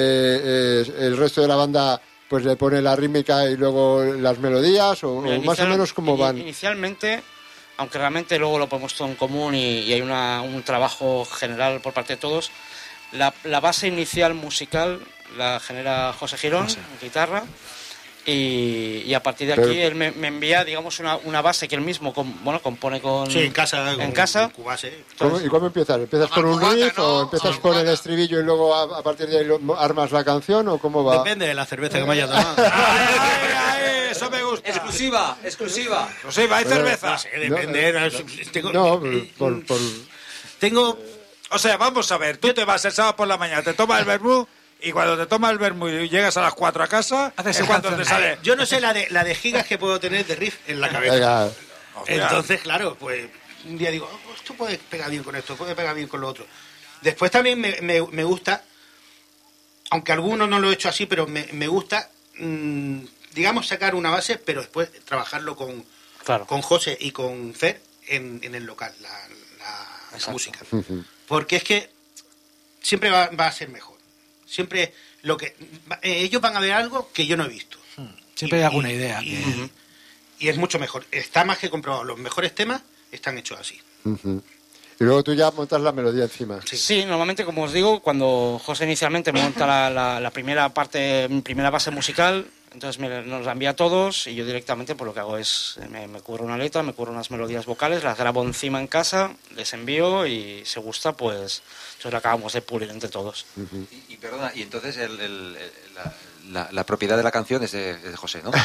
eh, el resto de la banda pues le pone la rítmica y luego las melodías, o, Mira, o más o inicial- menos cómo ini- van. Inicialmente aunque realmente luego lo ponemos todo en común y, y hay una, un trabajo general por parte de todos, la, la base inicial musical la genera José Girón, José. en guitarra, y, y a partir de aquí Pero... él me, me envía, digamos, una, una base que él mismo com, bueno, compone con... Sí, en casa. En con, casa. Con base. ¿Cómo, ¿Y cómo empiezas? ¿Empiezas con un riff ¿no? o empiezas sí, por el estribillo y luego a, a partir de ahí lo, armas la canción o cómo va? Depende de la cerveza que me haya tomado. ay, ay, ay, eso me gusta. Exclusiva, exclusiva. Exclusiva, hay cerveza. No sé, depende. No, no, tengo, no por, por... tengo... O sea, vamos a ver, tú te vas el sábado por la mañana, te tomas el vermú y cuando te tomas el vermú y llegas a las cuatro a casa, es cuando te sale. Yo no sé la de, la de gigas que puedo tener de riff en la cabeza. Entonces, claro, pues un día digo, oh, esto puede pegar bien con esto, puede pegar bien con lo otro. Después también me, me, me gusta, aunque algunos no lo he hecho así, pero me, me gusta, mmm, digamos, sacar una base, pero después trabajarlo con, claro. con José y con Fer en, en el local, la, la, la música. Porque es que siempre va, va a ser mejor. Siempre lo que eh, ellos van a ver algo que yo no he visto. Siempre y, hay alguna idea. Y, que... y, y es mucho mejor. Está más que comprobado. Los mejores temas están hechos así. Uh-huh. Y luego tú ya montas la melodía encima. Sí, sí, normalmente, como os digo, cuando José inicialmente monta la, la, la primera parte, mi primera base musical, entonces me, nos la envía a todos y yo directamente pues lo que hago es, me, me cubro una letra, me cubro unas melodías vocales, las grabo encima en casa, les envío y si gusta, pues entonces la acabamos de pulir entre todos. Uh-huh. y, y perdona, y entonces el, el, el, la, la, la propiedad de la canción es de, de José, ¿no?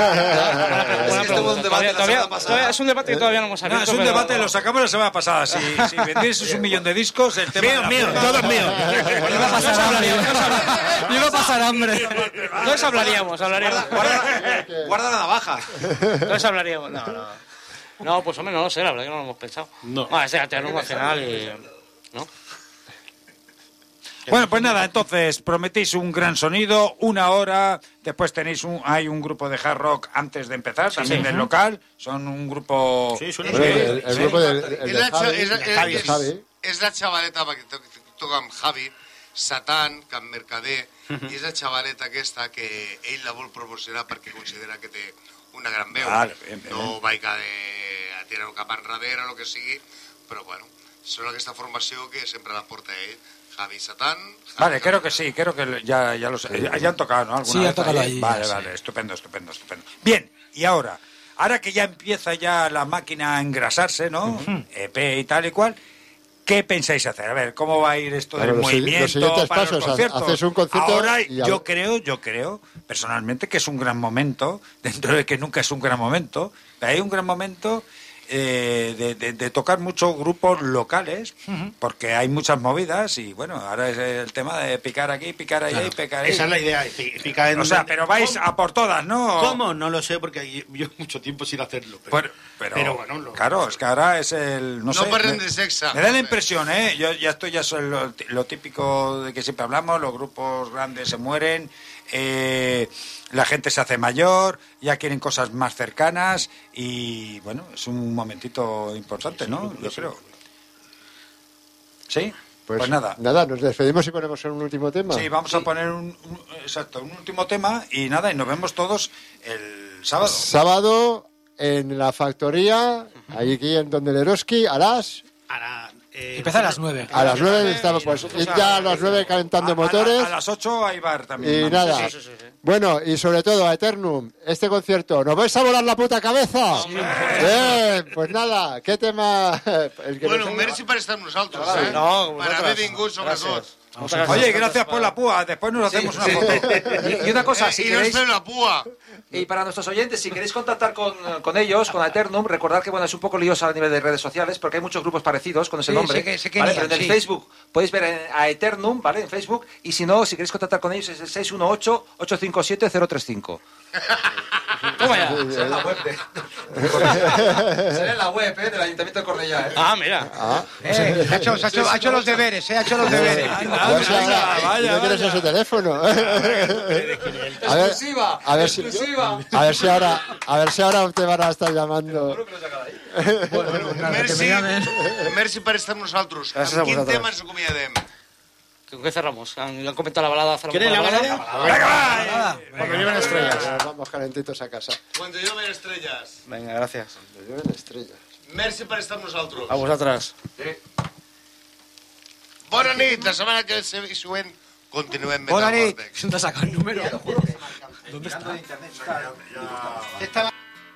Es un debate que todavía no hemos abierto. No, es un pero... debate, lo sacamos la semana pasada. Si, si vendieses un millón de discos, el tema... Mío, mío, todos míos. Iba a pasar hambre. Iba a pasar hambre. Entonces hablaríamos, hablaríamos. Guarda, guarda la navaja. Entonces hablaríamos. No, no. No, pues hombre, no lo sé, la verdad que no lo hemos pensado. No. No, es teatro nacional y... ¿no? Bueno, pues nada, entonces prometís un gran sonido, una hora, después tenéis un, hay un grupo de hard rock antes de empezar, sí, también sí, del uh-huh. local, son un grupo... Sí, son el, el, el sí. grupo del el, el de Javi, és, el Javi, és, Javi. És la xavaleta que toca amb Javi, Satan, Can Mercader, uh-huh. i és la xavaleta aquesta que ell la vol promocionar perquè considera que té una gran veu. Vale, bien, bien. No vaig a, de, a tirar-ho cap enrere o el que sigui, però bueno, són aquesta formació que sempre la porta ell. Javi Satán. Javi vale, creo que sí, creo que ya, ya, los, ya, ya han tocado, ¿no? Sí, han tocado ahí. Vale, sí. vale, estupendo, estupendo, estupendo. Bien, y ahora, ahora que ya empieza ya la máquina a engrasarse, ¿no? Uh-huh. E P y tal y cual, ¿qué pensáis hacer? A ver, ¿cómo va a ir esto del los, movimiento los para pasos, los conciertos? Haces un concierto ahora y a... yo creo, yo creo, personalmente, que es un gran momento, dentro de que nunca es un gran momento, pero hay un gran momento... Eh, de, de, de tocar muchos grupos locales, uh-huh. porque hay muchas movidas y bueno, ahora es el tema de picar aquí, picar allá claro. y picar ahí. Esa es la idea, picar en... O sea, pero vais ¿Cómo? a por todas, ¿no? ¿Cómo? No lo sé porque yo mucho tiempo sin hacerlo. Pero, pero, pero, pero bueno, lo, claro, es que ahora es el... No, no sé, parlen me, de sexa. Me da la impresión, ¿eh? Yo ya estoy, ya soy lo, lo típico de que siempre hablamos, los grupos grandes se mueren, eh... la gente se hace mayor, ya quieren cosas más cercanas y, bueno, es un momentito importante, ¿no? Yo creo. ¿Sí? Pues, pues nada. Nada, nos despedimos y ponemos un último tema. Sí, vamos sí. a poner un, un, exacto, un último tema y nada, y nos vemos todos el sábado. Sábado en la factoría, uh-huh. aquí en Don Leroski, a las... A la, eh, Empieza a las nueve. A las nueve estamos, pues, y ya a las nueve calentando a, motores. A, la, a las ocho hay bar también. Y nada. Sí, sí, sí, sí. Bueno, y sobre todo a Eternum, este concierto, ¿nos vais a volar la puta cabeza? Sí. Bien, pues nada, ¿qué tema? El que bueno, no merci per estar amb nosaltres, ah, eh? No, per haver vingut, sobretot. Oye, gracias por la púa, después nos hacemos sí, una sí. foto. Y, y una cosa, si eh, y queréis... nos la púa. Y para nuestros oyentes, si queréis contactar con, con ellos, con Eternum, recordad que bueno, es un poco lioso a nivel de redes sociales, porque hay muchos grupos parecidos con ese sí, nombre. Sé que, sé que ¿vale? ni, Pero en el sí. Facebook podéis ver en, a Eternum, ¿vale? En Facebook, y si no, si queréis contactar con ellos es el seis uno ocho, ocho cinco siete, cero tres cinco. Toma ya. Será en la web de... Será en la web, ¿eh? Del Ayuntamiento de Cornellá, ¿eh? Ah, mira. Ah. Eh, ha, hecho, ha, hecho, ha hecho los deberes, eh, ha hecho los deberes. A ver si ahora, no tienes ese teléfono. A ver, exclusiva, a ver si, exclusiva. A ver si ahora, a ver si ahora te van a estar llamando. Bueno, merci, merci per estar amb nosaltres. Amb quin tema ens acomiadem? ¿Con qué cerramos? ¿Han, han comentado la balada? ¿Quieres la balada? balada? Cuando lleven estrellas. Vamos calentitos a casa. Cuando lleven estrellas. Venga, gracias. Cuando lleven estrellas. Merci per estar amb nosaltres. A vosaltres. Sí. Bona nit, la setmana que següent continuem Metal Bona nit. Vortex. ¿Dónde saca el número? ¿Dónde está? Esta...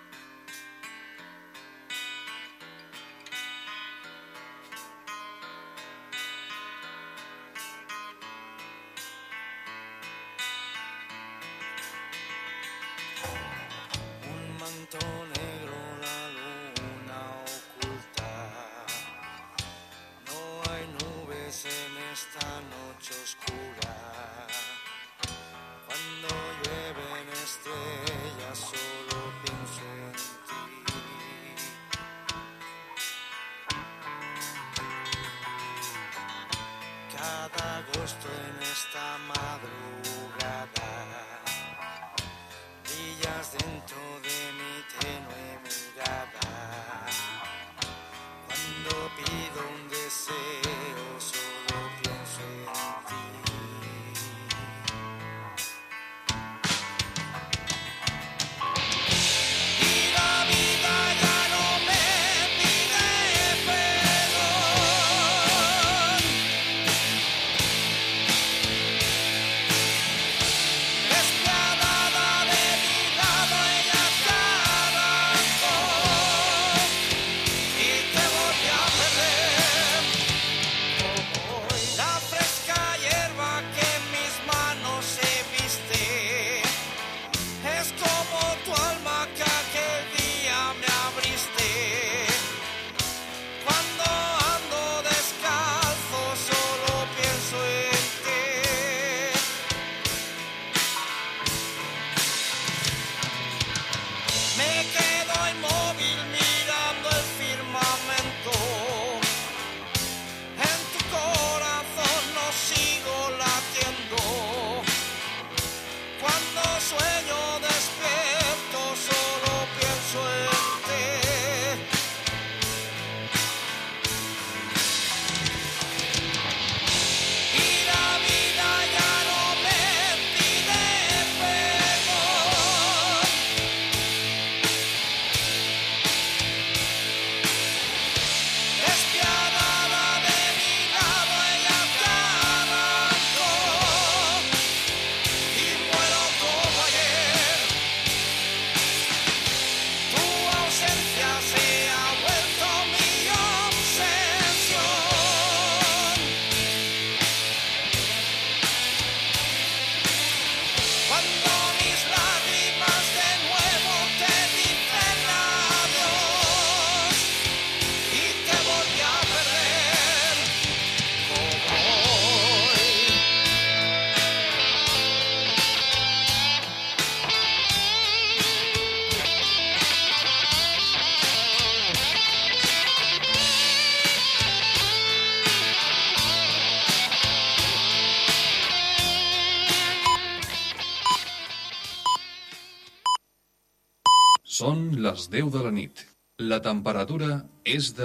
Un manto negro, la luna oculta. No hay nubes en esta noche oscura. Cuando llueven estrellas solo pienso en ti. Cada agosto en esta madrugada brillas dentro de mi tenue mirada. Cuando pido un deseo solo pienso en ti. Y la vida ya no me pide perdón. Despiadada de mi lado ella se arrancó y te volví a perder. La fresca hierba que en mis manos se viste es como tu alma que aquel día me abriste. Cuando ando descalzo solo pienso en ti. Me quedo inmóvil mirando el firmamento. En tu corazón no sigo latiendo. Cuando sueño despierto solo pienso en ti. Y la vida ya no me pide perdón. Despiadada de mi lado ella se arrancó y muero como ayer. Tu ausencia se ha vuelto mi obsesión. Cuando mis lágrimas de nuevo te dicen adiós y te volví a perder como hoy. Són les deu de la nit. La temperatura és de